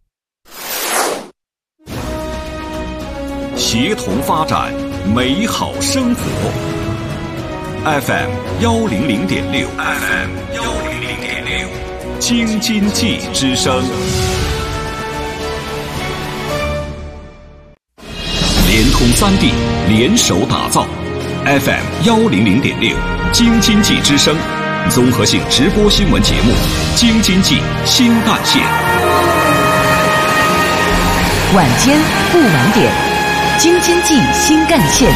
Speaker 8: 协同发展，美好生活。F M 幺零零点六 ，F M 幺零零点六，京津冀之声。联通三地联手打造 F M 幺零零点六，京津冀之声。综合性直播新闻节目《京津冀新干线》，
Speaker 9: 晚间不晚点，《京津冀新干线》。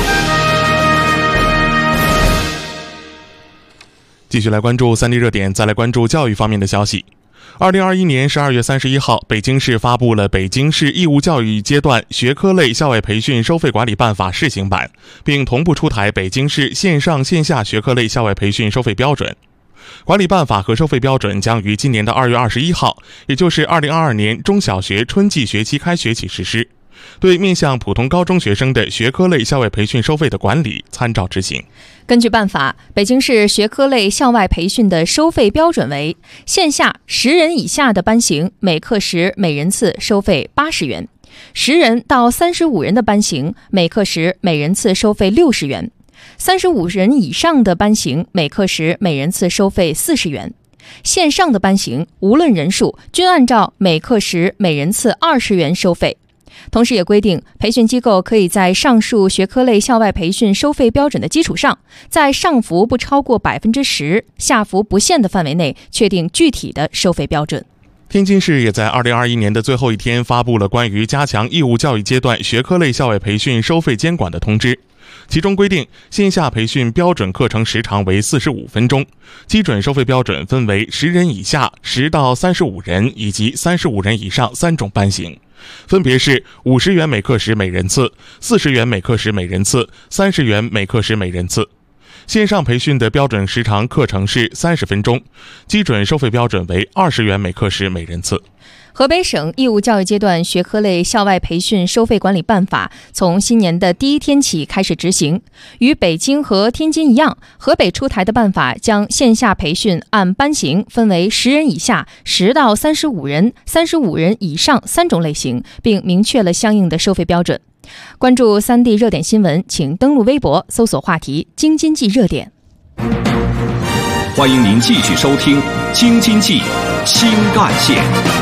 Speaker 3: 继续来关注三地热点，再来关注教育方面的消息。二零二一年十二月三十一号，北京市发布了《北京市义务教育阶段学科类校外培训收费管理办法》试行版，并同步出台北京市线上线下学科类校外培训收费标准。管理办法和收费标准将于今年的二月二十一号，也就是二零二二年中小学春季学期开学起实施，对面向普通高中学生的学科类校外培训收费的管理参照执行。
Speaker 2: 根据办法，北京市学科类校外培训的收费标准为：线下十人以下的班型，每课时每人次收费八十元；十人到三十五人的班型，每课时每人次收费六十元；三十五人以上的班型，每课时每人次收费四十元。线上的班型，无论人数，均按照每课时每人次二十元收费。同时也规定，培训机构可以在上述学科类校外培训收费标准的基础上，在上浮不超过百分之十、下浮不限的范围内，确定具体的收费标准。
Speaker 3: 天津市也在二零二一年的最后一天发布了关于加强义务教育阶段学科类校外培训收费监管的通知。其中规定，线下培训标准课程时长为四十五分钟，基准收费标准分为十人以下、十到三十五人以及三十五人以上三种班型，分别是五十元每课时每人次、四十元每课时每人次、三十元每课时每人次。线上培训的标准时长课程是三十分钟，基准收费标准为二十元每课时每人次。
Speaker 2: 河北省义务教育阶段学科类校外培训收费管理办法从新年的第一天起开始执行。与北京和天津一样，河北出台的办法将线下培训按班型分为十人以下、十到三十五人、三十五人以上三种类型，并明确了相应的收费标准。关注三地热点新闻，请登录微博搜索话题京津冀热点。
Speaker 8: 欢迎您继续收听京津冀新干线。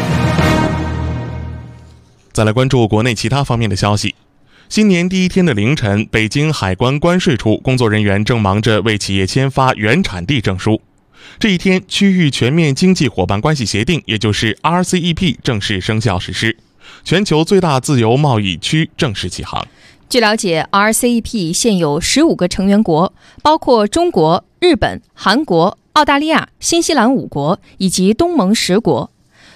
Speaker 3: 再来关注国内其他方面的消息。新年第一天的凌晨，北京海关关税处工作人员正忙着为企业签发原产地证书。这一天，区域全面经济伙伴关系协定，也就是 R C E P 正式生效实施，全球最大自由贸易区正式起航。
Speaker 2: 据了解 ，R C E P 现有十五个成员国，包括中国、日本、韩国、澳大利亚、新西兰五国以及东盟十国。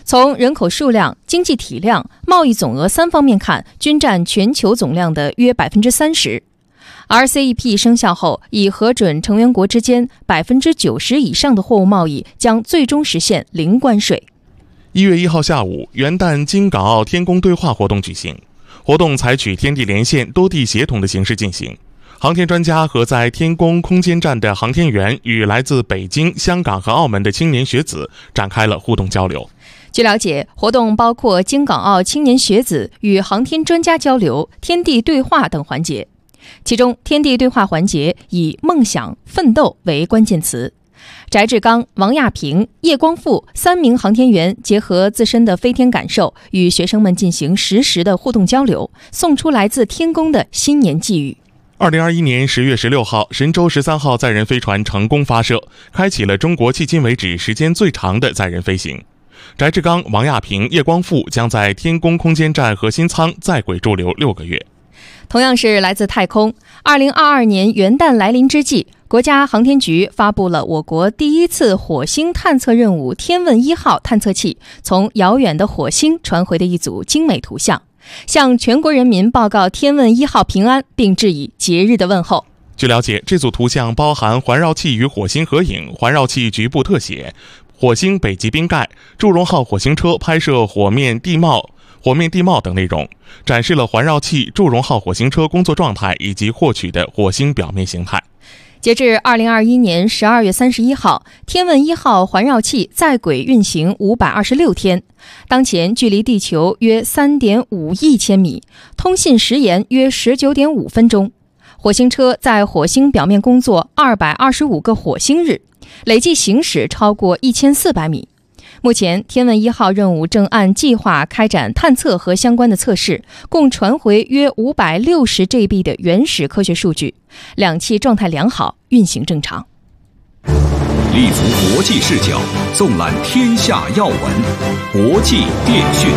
Speaker 2: 从人口数量、经济体量、贸易总额三方面看，均占全球总量的约 百分之三十。R C E P 生效后，已核准成员国之间 百分之九十 以上的货物贸易将最终实现零关税。
Speaker 3: 一月一号下午，元旦京港澳天宫对话活动举行，活动采取天地连线、多地协同的形式进行。航天专家和在天宫空间站的航天员与来自北京、香港和澳门的青年学子展开了互动交流。
Speaker 2: 据了解，活动包括京港澳青年学子与航天专家交流、天地对话等环节。其中，天地对话环节以梦想、奋斗为关键词。翟志刚、王亚平、叶光富三名航天员结合自身的飞天感受，与学生们进行实时的互动交流，送出来自天宫的新年寄语。
Speaker 3: 二零二一年十月十六号，神舟十三号载人飞船成功发射，开启了中国迄今为止时间最长的载人飞行。翟志刚、王亚平、叶光富将在天宫空间站核心舱在轨驻留六个月。
Speaker 2: 同样是来自太空，二零二二年元旦来临之际，国家航天局发布了我国第一次火星探测任务天问一号探测器从遥远的火星传回的一组精美图像，向全国人民报告天问一号平安，并致以节日的问候。
Speaker 3: 据了解，这组图像包含环绕器与火星合影、环绕器局部特写、火星北极冰盖、祝融号火星车拍摄火面地貌火面地貌等内容，展示了环绕器、祝融号火星车工作状态以及获取的火星表面形态。
Speaker 2: 截至二零二一年十二月三十一号，天问一号环绕器在轨运行五百二十六天，当前距离地球约 三点五亿千米，通信时延约 十九点五分钟。火星车在火星表面工作二百二十五个火星日，累计行驶超过一千四百米。目前，天问一号任务正按计划开展探测和相关的测试，共传回约五百六十 G B 的原始科学数据，两器状态良好，运行正常。
Speaker 8: 立足国际视角，纵览天下要闻，国际电讯。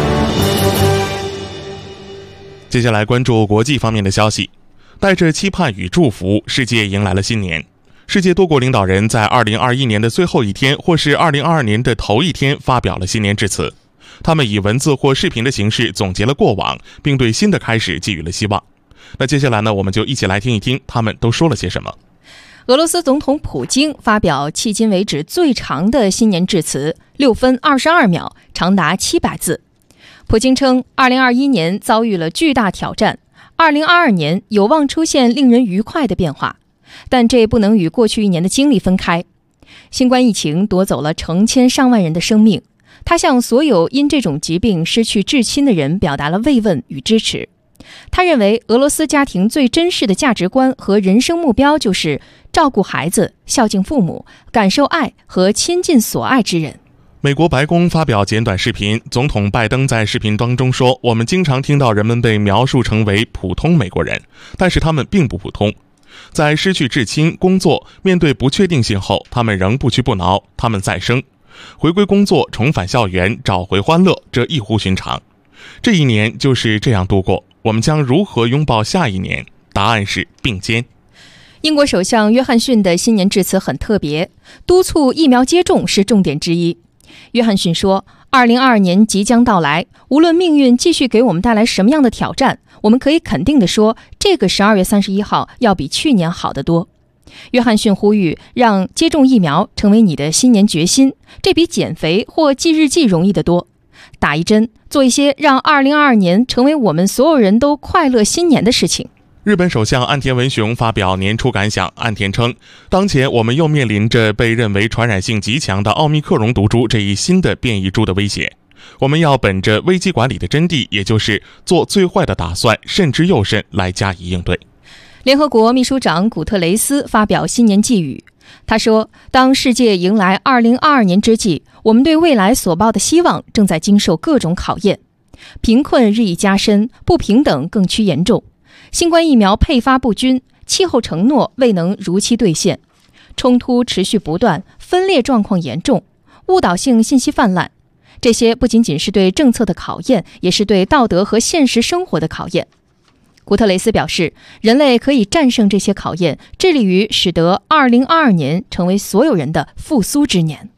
Speaker 3: 接下来关注国际方面的消息，带着期盼与祝福，世界迎来了新年。世界多国领导人在二零二一年的最后一天，或是二零二二年的头一天发表了新年致辞。他们以文字或视频的形式总结了过往，并对新的开始寄予了希望。那接下来呢，我们就一起来听一听他们都说了些什么。
Speaker 2: 俄罗斯总统普京发表迄今为止最长的新年致辞，六分二十二秒，长达七百字。普京称，二零二一年遭遇了巨大挑战，二零二二年有望出现令人愉快的变化。但这不能与过去一年的经历分开。新冠疫情夺走了成千上万人的生命，他向所有因这种疾病失去至亲的人表达了慰问与支持。他认为俄罗斯家庭最真实的价值观和人生目标就是照顾孩子、孝敬父母、感受爱和亲近所爱之人。
Speaker 3: 美国白宫发表简短视频，总统拜登在视频当中说，我们经常听到人们被描述成为普通美国人，但是他们并不普通。在失去至亲、工作、面对不确定性后，他们仍不屈不挠，他们再生，回归工作，重返校园，找回欢乐，这异乎寻常。这一年就是这样度过，我们将如何拥抱下一年？答案是并肩。
Speaker 2: 英国首相约翰逊的新年致辞很特别，督促疫苗接种是重点之一。约翰逊说，二零二二年即将到来，无论命运继续给我们带来什么样的挑战，我们可以肯定地说，这个十二月三十一号要比去年好得多。约翰逊呼吁让接种疫苗成为你的新年决心，这比减肥或记日记容易得多。打一针，做一些让二零二二年成为我们所有人都快乐新年的事情。
Speaker 3: 日本首相岸田文雄发表年初感想，岸田称，当前我们又面临着被认为传染性极强的奥密克戎毒株这一新的变异株的威胁。我们要本着危机管理的真谛，也就是做最坏的打算，慎之又慎，来加以应对。
Speaker 2: 联合国秘书长古特雷斯发表新年寄语，他说，当世界迎来二零二二年之际，我们对未来所抱的希望正在经受各种考验。贫困日益加深，不平等更趋严重，新冠疫苗配发不均，气候承诺未能如期兑现，冲突持续不断，分裂状况严重，误导性信息泛滥。这些不仅仅是对政策的考验，也是对道德和现实生活的考验。古特雷斯表示，人类可以战胜这些考验，致力于使得二零二二年成为所有人的复苏之年。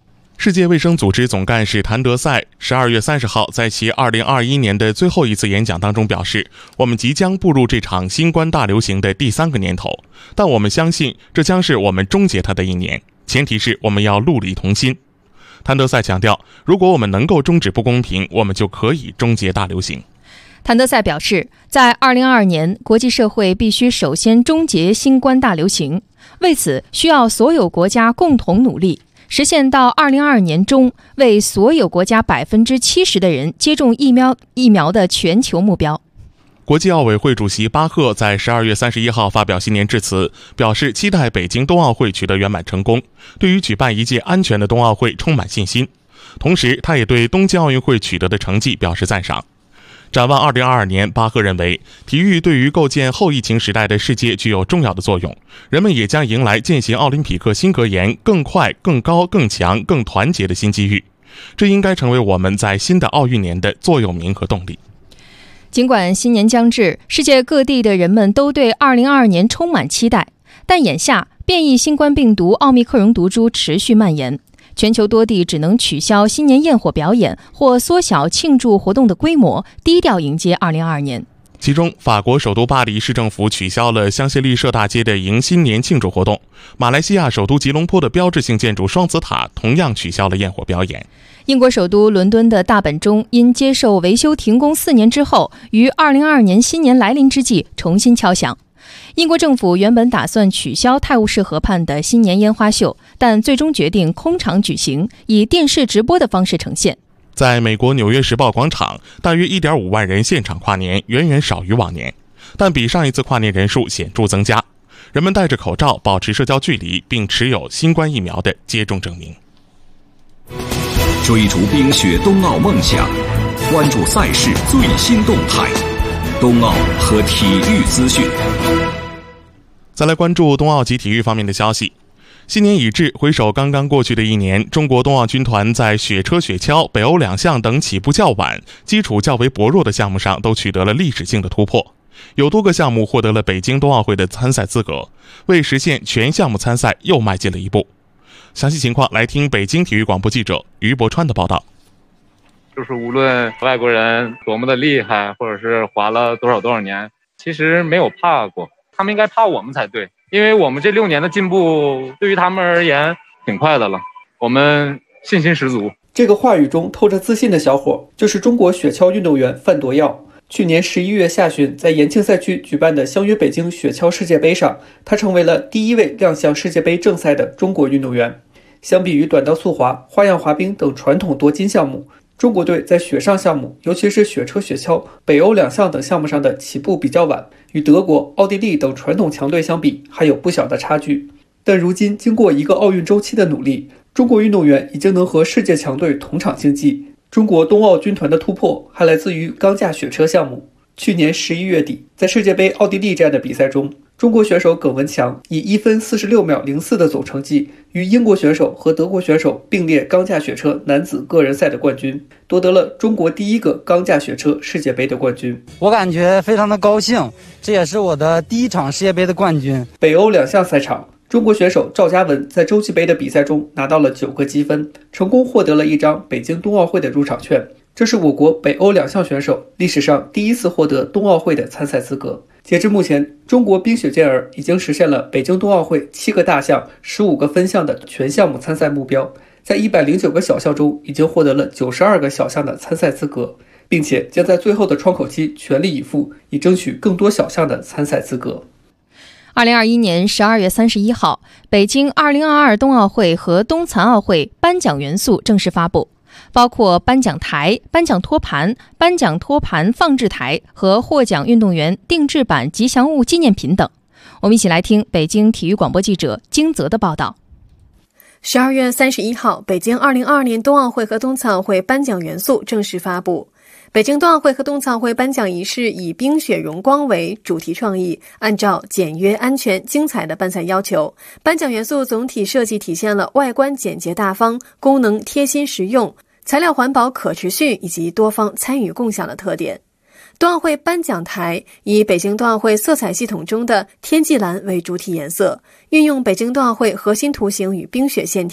Speaker 3: 世界卫生组织总干事谭德赛十二月三十号在其二零二一年的最后一次演讲当中表示，我们即将步入这场新冠大流行的第三个年头，但我们相信这将是我们终结它的一年，前提是我们要戮力同心。谭德赛强调，如果我们能够终止不公平，我们就可以终结大流行。
Speaker 2: 谭德赛表示，在二零二二年，国际社会必须首先终结新冠大流行，为此需要所有国家共同努力，实现到二零二二年中为所有国家百分之七十的人接种疫苗疫苗的全球目标。
Speaker 3: 国际奥委会主席巴赫在十二月三十一号发表新年致辞，表示期待北京冬奥会取得圆满成功，对于举办一届安全的冬奥会充满信心。同时，他也对东京奥运会取得的成绩表示赞赏。展望二零二二年，巴赫认为，体育对于构建后疫情时代的世界具有重要的作用，人们也将迎来践行奥林匹克新格言更快、更高、更强、更团结的新机遇，这应该成为我们在新的奥运年的座右铭和动力。
Speaker 2: 尽管新年将至，世界各地的人们都对二零二二年充满期待，但眼下变异新冠病毒奥密克戎毒株持续蔓延，全球多地只能取消新年焰火表演或缩小庆祝活动的规模，低调迎接二零二二年。
Speaker 3: 其中，法国首都巴黎市政府取消了香榭丽舍大街的迎新年庆祝活动，马来西亚首都吉隆坡的标志性建筑双子塔同样取消了焰火表演。
Speaker 2: 英国首都伦敦的大本钟因接受维修停工四年之后，于二零二二年新年来临之际重新敲响。英国政府原本打算取消泰晤士河畔的新年烟花秀，但最终决定空场举行，以电视直播的方式呈现。
Speaker 3: 在美国纽约时报广场，大约 一点五万人现场跨年，远远少于往年，但比上一次跨年人数显著增加。人们戴着口罩，保持社交距离，并持有新冠疫苗的接种证明。
Speaker 8: 追逐冰雪冬奥梦想，关注赛事最新动态，冬奥和体育资讯。
Speaker 3: 再来关注冬奥及体育方面的消息。新年已至，回首刚刚过去的一年，中国冬奥军团在雪车、雪橇、北欧两项等起步较晚、基础较为薄弱的项目上都取得了历史性的突破，有多个项目获得了北京冬奥会的参赛资格，为实现全项目参赛又迈进了一步。详细情况来听北京体育广播记者于博川的报道。
Speaker 11: 就是无论外国人多么的厉害，或者是滑了多少多少年，其实没有怕过，他们应该怕我们才对，因为我们这六年的进步对于他们而言挺快的了，我们信心十足。
Speaker 12: 这个话语中透着自信的小伙就是中国雪橇运动员范铎耀。去年十一月下旬，在延庆赛区举办的相约北京雪橇世界杯上，他成为了第一位亮相世界杯正赛的中国运动员。相比于短道速滑、花样滑冰等传统夺金项目，中国队在雪上项目，尤其是雪车、雪橇、北欧两项等项目上的起步比较晚，与德国、奥地利等传统强队相比，还有不小的差距。但如今，经过一个奥运周期的努力，中国运动员已经能和世界强队同场竞技。中国冬奥军团的突破还来自于钢架雪车项目。去年十一月底，在世界杯奥地利站的比赛中，中国选手耿文强以一分四十六秒零四的总成绩，与英国选手和德国选手并列钢架雪车男子个人赛的冠军，夺得了中国第一个钢架雪车世界杯的冠军。
Speaker 13: 我感觉非常的高兴，这也是我的第一场世界杯的冠军。
Speaker 12: 北欧两项赛场，中国选手赵嘉文在洲际杯的比赛中拿到了九个积分，成功获得了一张北京冬奥会的入场券。这是我国北欧两项选手历史上第一次获得冬奥会的参赛资格。截至目前，中国冰雪健儿已经实现了北京冬奥会七个大项、十五个分项的全项目参赛目标，在一百零九个小项中已经获得了九十二个小项的参赛资格，并且将在最后的窗口期全力以赴，以争取更多小项的参赛资格。
Speaker 2: 二零二一年十二月三十一号，北京二零二二冬奥会和冬残奥会颁奖元素正式发布，包括颁奖台、颁奖托盘、颁奖托盘放置台和获奖运动员定制版吉祥物纪念品等。我们一起来听北京体育广播记者金泽的报道。
Speaker 25: 十二月三十一号，北京二零二二年冬奥会和冬残奥会颁奖元素正式发布。北京冬奥会和冬残奥会颁奖仪式以冰雪荣光为主题创意，按照简约、安全、精彩的办赛要求，颁奖元素总体设计体现了外观简洁大方、功能贴心实用、材料环保可持续以及多方参与共享的特点。冬奥会颁奖台以北京冬奥会色彩系统中的天际蓝为主体颜色，运用北京冬奥会核心图形与冰雪线条，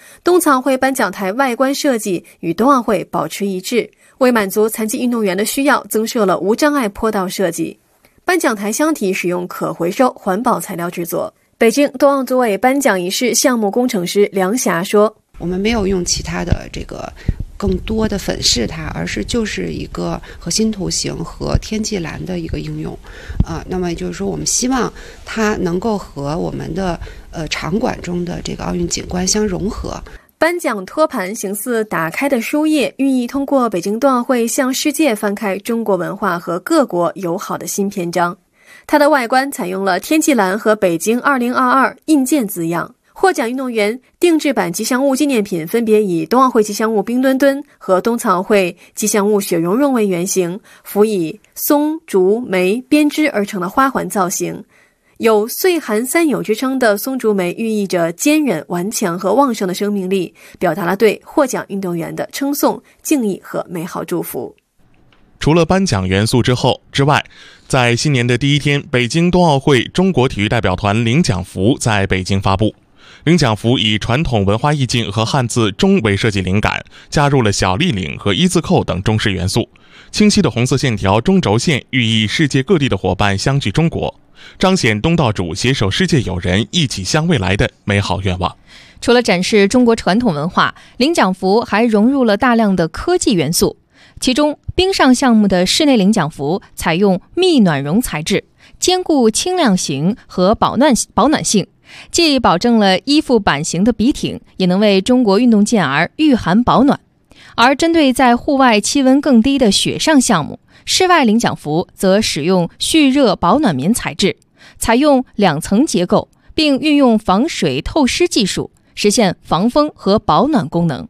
Speaker 25: 冬残奥会颁奖台外观设计与冬奥会保持一致，为满足残疾运动员的需要，增设了无障碍坡道设计。颁奖台箱体使用可回收环保材料制作。北京冬奥组委颁奖仪式项目工程师梁霞说：“
Speaker 10: 我们没有用其他的这个更多的粉饰它，而是就是一个核心图形和天际蓝的一个应用，啊、呃，那么也就是说，我们希望它能够和我们的呃场馆中的这个奥运景观相融合。”
Speaker 25: 颁奖托盘形似打开的书页，寓意通过北京冬奥会向世界翻开中国文化和各国友好的新篇章。它的外观采用了天际蓝和北京二零二二印鉴字样。获奖运动员定制版吉祥物纪念品分别以冬奥会吉祥物冰墩墩和冬残奥会吉祥物雪融融为原型，辅以松、竹、梅编织而成的花环造型。有岁寒三友之称的松竹梅寓意着坚韧、顽强和旺盛的生命力，表达了对获奖运动员的称颂、敬意和美好祝福。
Speaker 3: 除了颁奖元素之后之外，在新年的第一天，北京冬奥会中国体育代表团领奖服在北京发布。领奖服以传统文化意境和汉字钟为设计灵感，加入了小立领和一字扣等中式元素。清晰的红色线条中轴线寓意世界各地的伙伴相聚中国，彰显东道主携手世界友人一起向未来的美好愿望。
Speaker 2: 除了展示中国传统文化，领奖服还融入了大量的科技元素。其中，冰上项目的室内领奖服采用密暖绒材质，兼顾轻量型和保暖保暖性，既保证了衣服版型的笔挺，也能为中国运动健儿御寒保暖。而针对在户外气温更低的雪上项目，室外领奖服则使用蓄热保暖棉材质，采用两层结构，并运用防水透湿技术，实现防风和保暖功能。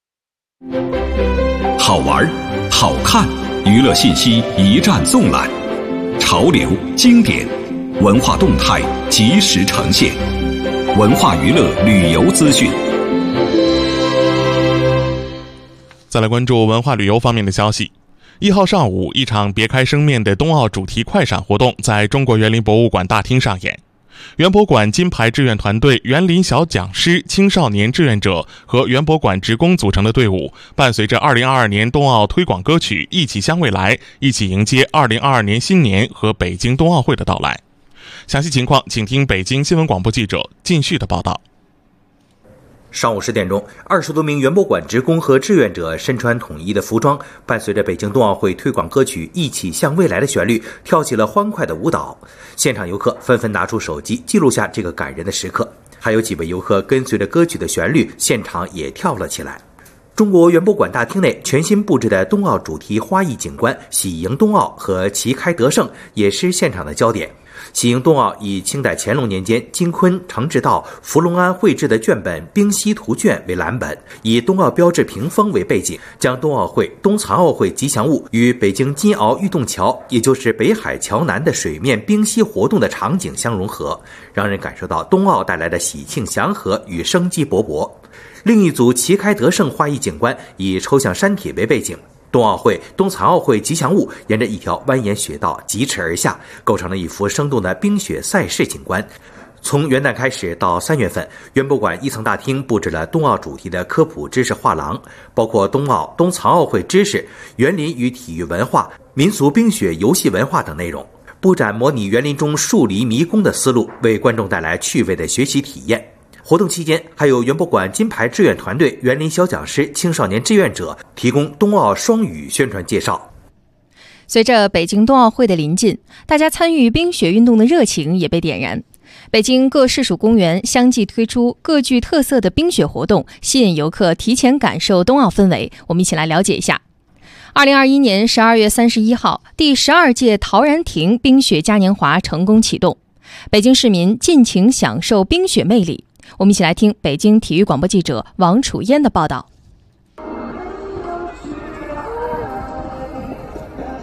Speaker 8: 好玩、好看，娱乐信息一站纵览，潮流、经典、文化动态及时呈现，文化娱乐旅游资讯。
Speaker 3: 再来关注文化旅游方面的消息。一号上午，一场别开生面的冬奥主题快闪活动在中国园林博物馆大厅上演。园博馆金牌志愿团队园林小讲师、青少年志愿者和园博馆职工组成的队伍，伴随着二零二二年冬奥推广歌曲《一起向未来》，一起迎接二零二二年新年和北京冬奥会的到来。详细情况，请听北京新闻广播记者靳旭的报道。
Speaker 14: 上午十点钟，二十多名园博馆职工和志愿者身穿统一的服装，伴随着北京冬奥会推广歌曲《一起向未来》的旋律，跳起了欢快的舞蹈。现场游客纷纷拿出手机记录下这个感人的时刻，还有几位游客跟随着歌曲的旋律，现场也跳了起来。中国园博馆大厅内全新布置的冬奥主题花艺景观“喜迎冬奥”和“旗开得胜”也是现场的焦点。喜迎冬奥以清代乾隆年间金昆、程志道、福隆安绘制的卷本《冰溪图卷》为蓝本，以冬奥标志屏风为背景，将冬奥会、冬残奥会吉祥物与北京金鳌玉洞桥，也就是北海桥南的水面冰溪活动的场景相融合，让人感受到冬奥带来的喜庆祥和与生机勃勃。另一组旗开得胜花艺景观以抽象山体为背景，冬奥会、冬残奥会吉祥物沿着一条蜿蜒雪道疾驰而下，构成了一幅生动的冰雪赛事景观。从元旦开始到三月份，园博馆一层大厅布置了冬奥主题的科普知识画廊，包括冬奥、冬残奥会知识、园林与体育文化、民俗冰雪游戏文化等内容，布展模拟园林中树篱迷宫的思路，为观众带来趣味的学习体验。活动期间，还有园博馆金牌志愿团队园林小讲师、青少年志愿者提供冬奥双语宣传介绍。
Speaker 2: 随着北京冬奥会的临近，大家参与冰雪运动的热情也被点燃。北京各市属公园相继推出各具特色的冰雪活动，吸引游客提前感受冬奥氛围。我们一起来了解一下。二零二一年十二月三十一号，第十二届陶然亭冰雪嘉年华成功启动，北京市民尽情享受冰雪魅力。我们一起来听北京体育广播记者王楚嫣的报道。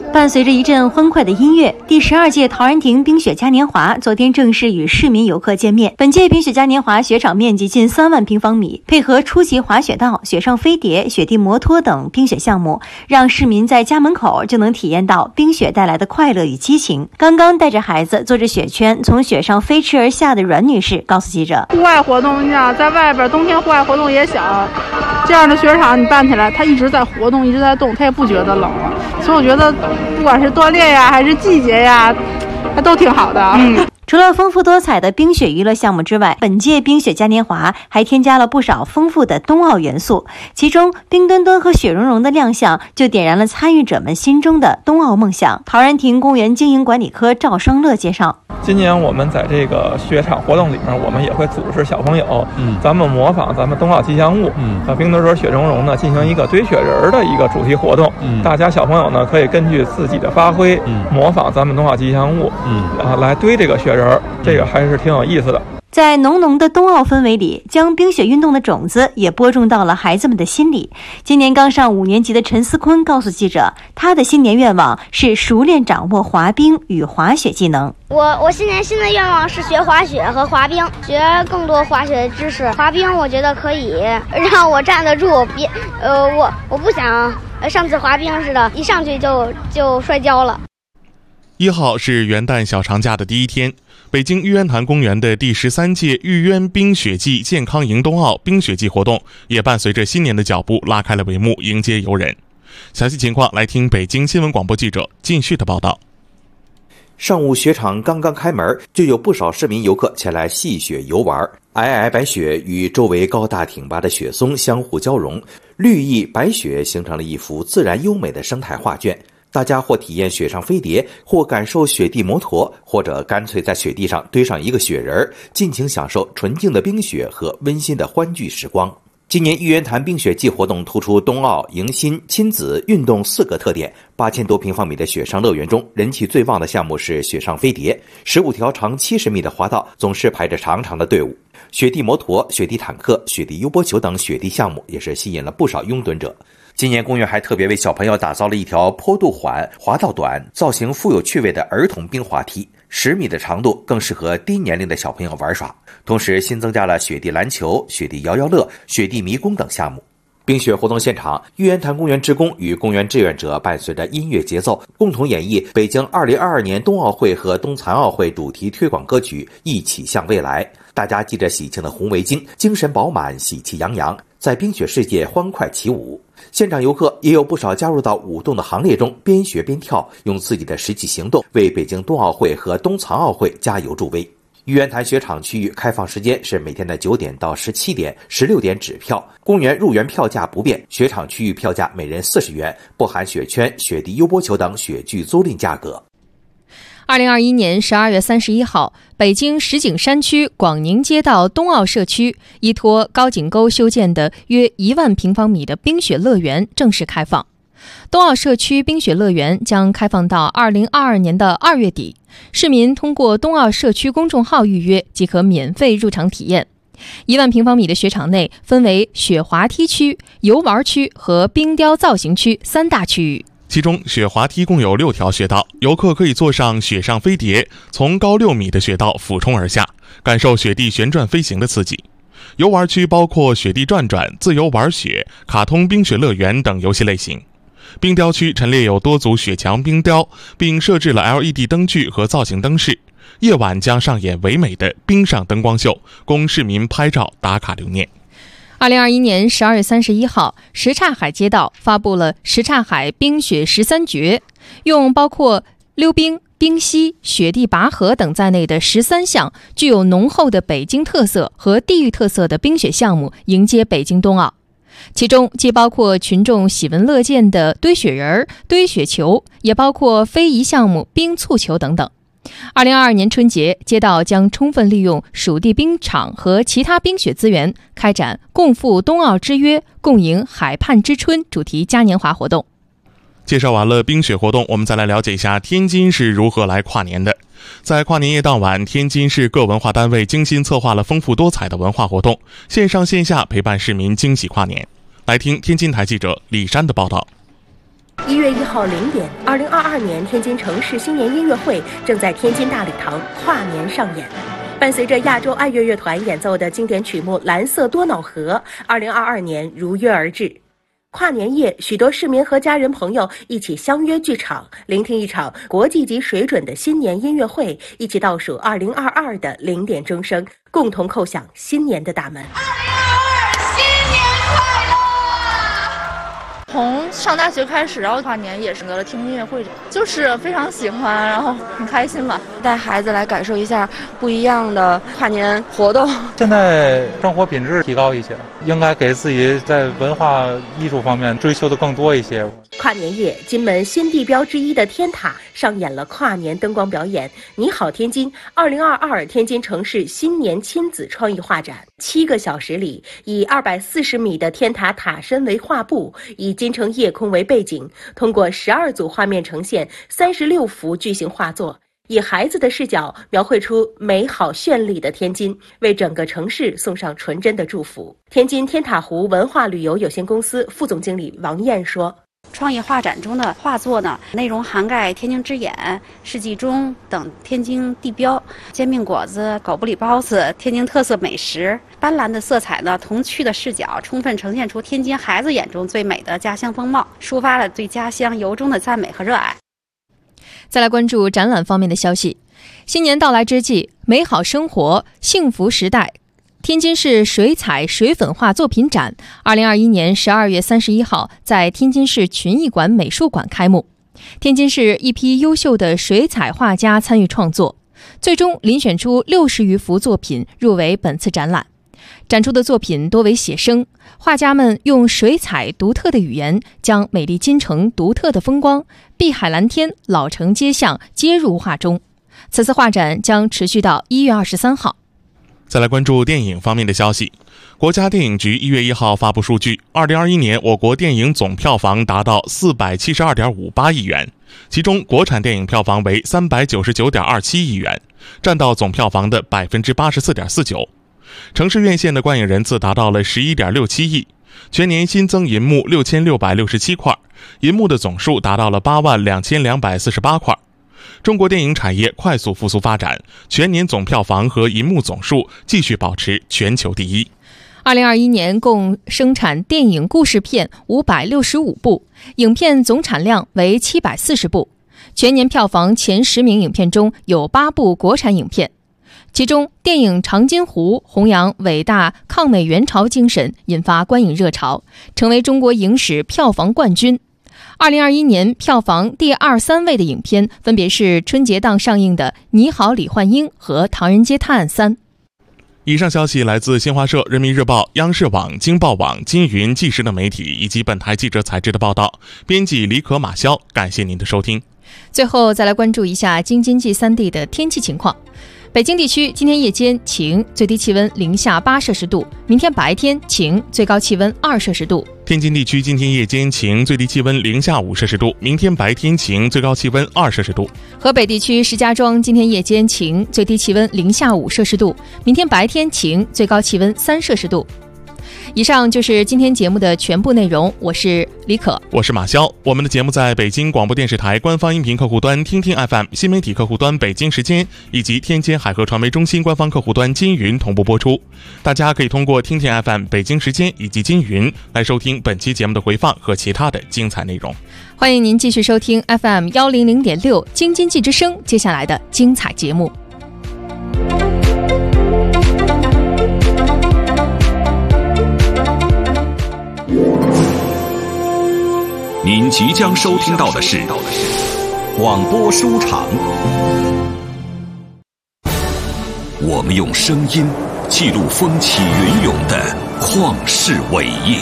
Speaker 5: 伴随着一阵欢快的音乐，第十二届陶然亭冰雪嘉年华昨天正式与市民游客见面。本届冰雪嘉年华雪场面积近三万平方米，配合初级滑雪道、雪上飞碟、雪地摩托等冰雪项目，让市民在家门口就能体验到冰雪带来的快乐与激情。刚刚带着孩子坐着雪圈从雪上飞驰而下的阮女士告诉记者：“
Speaker 15: 户外活动，你想在外边，冬天户外活动也小，这样的雪场你办起来，它一直在活动，一直在动，它也不觉得冷了。所以我觉得。”不管是锻炼呀，还是季节呀，它都挺好的。嗯，
Speaker 5: 除了丰富多彩的冰雪娱乐项目之外，本届冰雪嘉年华还添加了不少丰富的冬奥元素，其中冰墩墩和雪融融的亮相就点燃了参与者们心中的冬奥梦想。陶然亭公园经营管理科赵双乐介绍，
Speaker 16: 今年我们在这个雪场活动里面，我们也会组织小朋友，嗯，咱们模仿咱们冬奥吉祥物，嗯，和冰墩墩、雪融融呢进行一个堆雪人的一个主题活动，嗯，大家小朋友呢可以根据自己的发挥，嗯，模仿咱们冬奥吉祥物，嗯，然后来堆这个雪人，这个还是挺有意思的。
Speaker 5: 在浓浓的冬奥氛围里，将冰雪运动的种子也播种到了孩子们的心里。今年刚上五年级的陈思坤告诉记者，他的新年愿望是熟练掌握滑冰与滑雪技能。
Speaker 17: 我我新年新的愿望是学滑雪和滑冰，学更多滑雪的知识。滑冰我觉得可以让我站得住，别呃我我不想上次滑冰似的，一上去就就摔跤了。
Speaker 3: 一号是元旦小长假的第一天，北京玉渊潭公园的第十三届玉渊冰雪季健康迎冬奥冰雪季活动也伴随着新年的脚步拉开了帷幕，迎接游人。详细情况来听北京新闻广播记者靳旭的报道。
Speaker 14: 上午雪场刚刚开门，就有不少市民游客前来戏雪游玩。皑皑白雪与周围高大挺拔的雪松相互交融，绿意白雪形成了一幅自然优美的生态画卷。大家或体验雪上飞碟，或感受雪地摩托，或者干脆在雪地上堆上一个雪人，尽情享受纯净的冰雪和温馨的欢聚时光。今年玉渊潭冰雪季活动突出冬奥、迎新、亲子、运动四个特点。八千多平方米的雪上乐园中，人气最旺的项目是雪上飞碟，十五条长七十米的滑道总是排着长长的队伍。雪地摩托、雪地坦克、雪地悠波球等雪地项目也是吸引了不少拥趸者。今年公园还特别为小朋友打造了一条坡度缓、滑道短、造型富有趣味的儿童冰滑梯，十米的长度更适合低年龄的小朋友玩耍。同时新增加了雪地篮球、雪地摇摇乐、雪地迷宫等项目。冰雪活动现场，玉渊潭公园职工与公园志愿者伴随着音乐节奏，共同演绎北京二零二二年冬奥会和冬残奥会主题推广歌曲《一起向未来》。大家系着喜庆的红围巾，精神饱满，喜气洋洋，在冰雪世界欢快起舞。现场游客也有不少加入到舞动的行列中，边学边跳，用自己的实际行动为北京冬奥会和冬残奥会加油助威。玉渊潭雪场区域开放时间是每天的九点到十七点，十六点止票。公园入园票价不变，雪场区域票价每人四十元，不含雪圈、雪地悠波球等雪具租赁价格。
Speaker 2: 二零二一年十二月三十一号，北京石景山区广宁街道冬奥社区依托高井沟修建的约一万平方米的冰雪乐园正式开放。冬奥社区冰雪乐园将开放到二零二二年的二月底，市民通过冬奥社区公众号预约即可免费入场体验。一万平方米的雪场内分为雪滑梯区、游玩区和冰雕造型区三大区域。
Speaker 3: 其中雪滑梯共有六条雪道，游客可以坐上雪上飞碟，从高六米的雪道俯冲而下，感受雪地旋转飞行的刺激。游玩区包括雪地转转、自由玩雪、卡通冰雪乐园等游戏类型。冰雕区陈列有多组雪墙冰雕，并设置了 L E D 灯具和造型灯饰，夜晚将上演唯美的冰上灯光秀，供市民拍照打卡留念。
Speaker 2: 二零二一年十二月三十一号，什刹海街道发布了什刹海冰雪十三绝，用包括溜冰、冰嬉、雪地拔河等在内的十三项具有浓厚的北京特色和地域特色的冰雪项目迎接北京冬奥。其中既包括群众喜闻乐见的堆雪人、堆雪球，也包括非遗项目冰簇球等等。二零二二年春节，街道将充分利用属地冰场和其他冰雪资源，开展共赴冬奥之约，共迎海畔之春主题嘉年华活动。
Speaker 3: 介绍完了冰雪活动，我们再来了解一下天津是如何来跨年的。在跨年夜当晚，天津市各文化单位精心策划了丰富多彩的文化活动，线上线下陪伴市民惊喜跨年。来听天津台记者李珊的报道。
Speaker 4: 一月一号零点，二零二二年天津城市新年音乐会正在天津大礼堂跨年上演。伴随着亚洲爱乐乐团演奏的经典曲目《蓝色多瑙河》，二零二二年如约而至。跨年夜，许多市民和家人朋友一起相约剧场，聆听一场国际级水准的新年音乐会，一起倒数二零二二的零点钟声，共同叩响新年的大门。
Speaker 15: 从上大学开始，然后跨年也是得了听音乐会，就是非常喜欢，然后很开心吧。
Speaker 18: 带孩子来感受一下不一样的跨年活动。
Speaker 19: 现在生活品质提高一些，应该给自己在文化艺术方面追求的更多一些。
Speaker 4: 跨年夜，金门新地标之一的天塔上演了跨年灯光表演。你好，天津二零二二天津城市新年亲子创意画展，七个小时里，以二百四十米的天塔塔身为画布，以金城夜空为背景，通过十二组画面呈现三十六幅巨型画作，以孩子的视角描绘出美好绚丽的天津，为整个城市送上纯真的祝福。天津天塔湖文化旅游有限公司副总经理王燕说，
Speaker 20: 创意画展中的画作呢，内容涵盖天津之眼、世纪钟等天津地标，煎饼果子、狗不理包子、天津特色美食，斑斓的色彩呢，童趣的视角，充分呈现出天津孩子眼中最美的家乡风貌，抒发了对家乡由衷的赞美和热爱。
Speaker 2: 再来关注展览方面的消息。新年到来之际，美好生活，幸福时代。天津市水彩水粉画作品展二零二一年十二月三十一号在天津市群艺馆美术馆开幕。天津市一批优秀的水彩画家参与创作，最终遴选出六十余幅作品入围本次展览。展出的作品多为写生，画家们用水彩独特的语言，将美丽京城独特的风光、碧海蓝天、老城街巷接入画中。此次画展将持续到一月二十三号。
Speaker 3: 再来关注电影方面的消息。国家电影局一月一号发布数据，二零二一年我国电影总票房达到四百七十二点五八亿元，其中国产电影票房为三百九十九点二七亿元，占到总票房的百分之八十四点四九。城市院线的观影人次达到了十一点六七亿，全年新增银幕六千六百六十七块，银幕的总数达到了八万两千两百四十八块。中国电影产业快速复苏发展，全年总票房和银幕总数继续保持全球第一。
Speaker 2: 二零二一年共生产电影故事片五百六十五部，影片总产量为七百四十部。全年票房前十名影片中有八部国产影片，其中电影《长津湖》弘扬伟大抗美援朝精神，引发观影热潮，成为中国影史票房冠军。二零二一年票房第二、三位的影片分别是春节档上映的《你好，李焕英》和《唐人街探案三》。
Speaker 3: 以上消息来自新华社、人民日报、央视网、京报网、金云、纪实等媒体以及本台记者采制的报道，编辑李可、马潇，感谢您的收听。
Speaker 2: 最后再来关注一下京津冀三地的天气情况。北京地区今天夜间晴，最低气温零下八摄氏度；明天白天晴，最高气温二摄氏度。
Speaker 3: 天津地区今天夜间晴，最低气温零下五摄氏度；明天白天晴，最高气温二摄氏度。
Speaker 2: 河北地区石家庄今天夜间晴，最低气温零下五摄氏度；明天白天晴，最高气温三摄氏度。以上就是今天节目的全部内容，我是李可，
Speaker 3: 我是马潇。我们的节目在北京广播电视台官方音频客户端听听 F M、 新媒体客户端北京时间以及天津海河传媒中心官方客户端金云同步播出。大家可以通过听听 F M、 北京时间以及金云来收听本期节目的回放和其他的精彩内容。
Speaker 2: 欢迎您继续收听 F M 一零零点六京津冀之声接下来的精彩节目。
Speaker 8: 您即将收听到的是广播书场，我们用声音记录风起云涌的旷世伟业，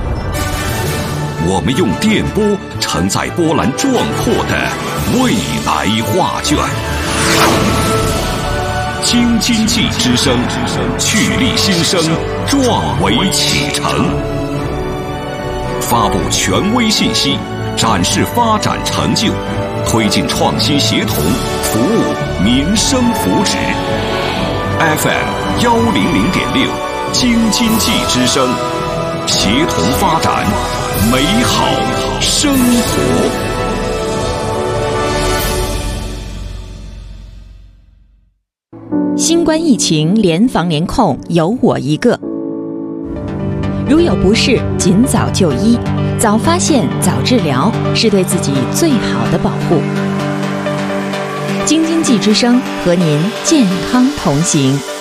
Speaker 8: 我们用电波承载波澜壮阔的未来画卷。京津冀之声，蓄力新生，壮维启程。发布权威信息，展示发展成就，推进创新协同，服务民生福祉。F M 幺零零点六，京津冀之声，协同发展。 美好生活。
Speaker 2: 新冠疫情联防联控，有我一个。如有不适，尽早就医，早发现早治疗，是对自己最好的保护。京津冀之声和您健康同行。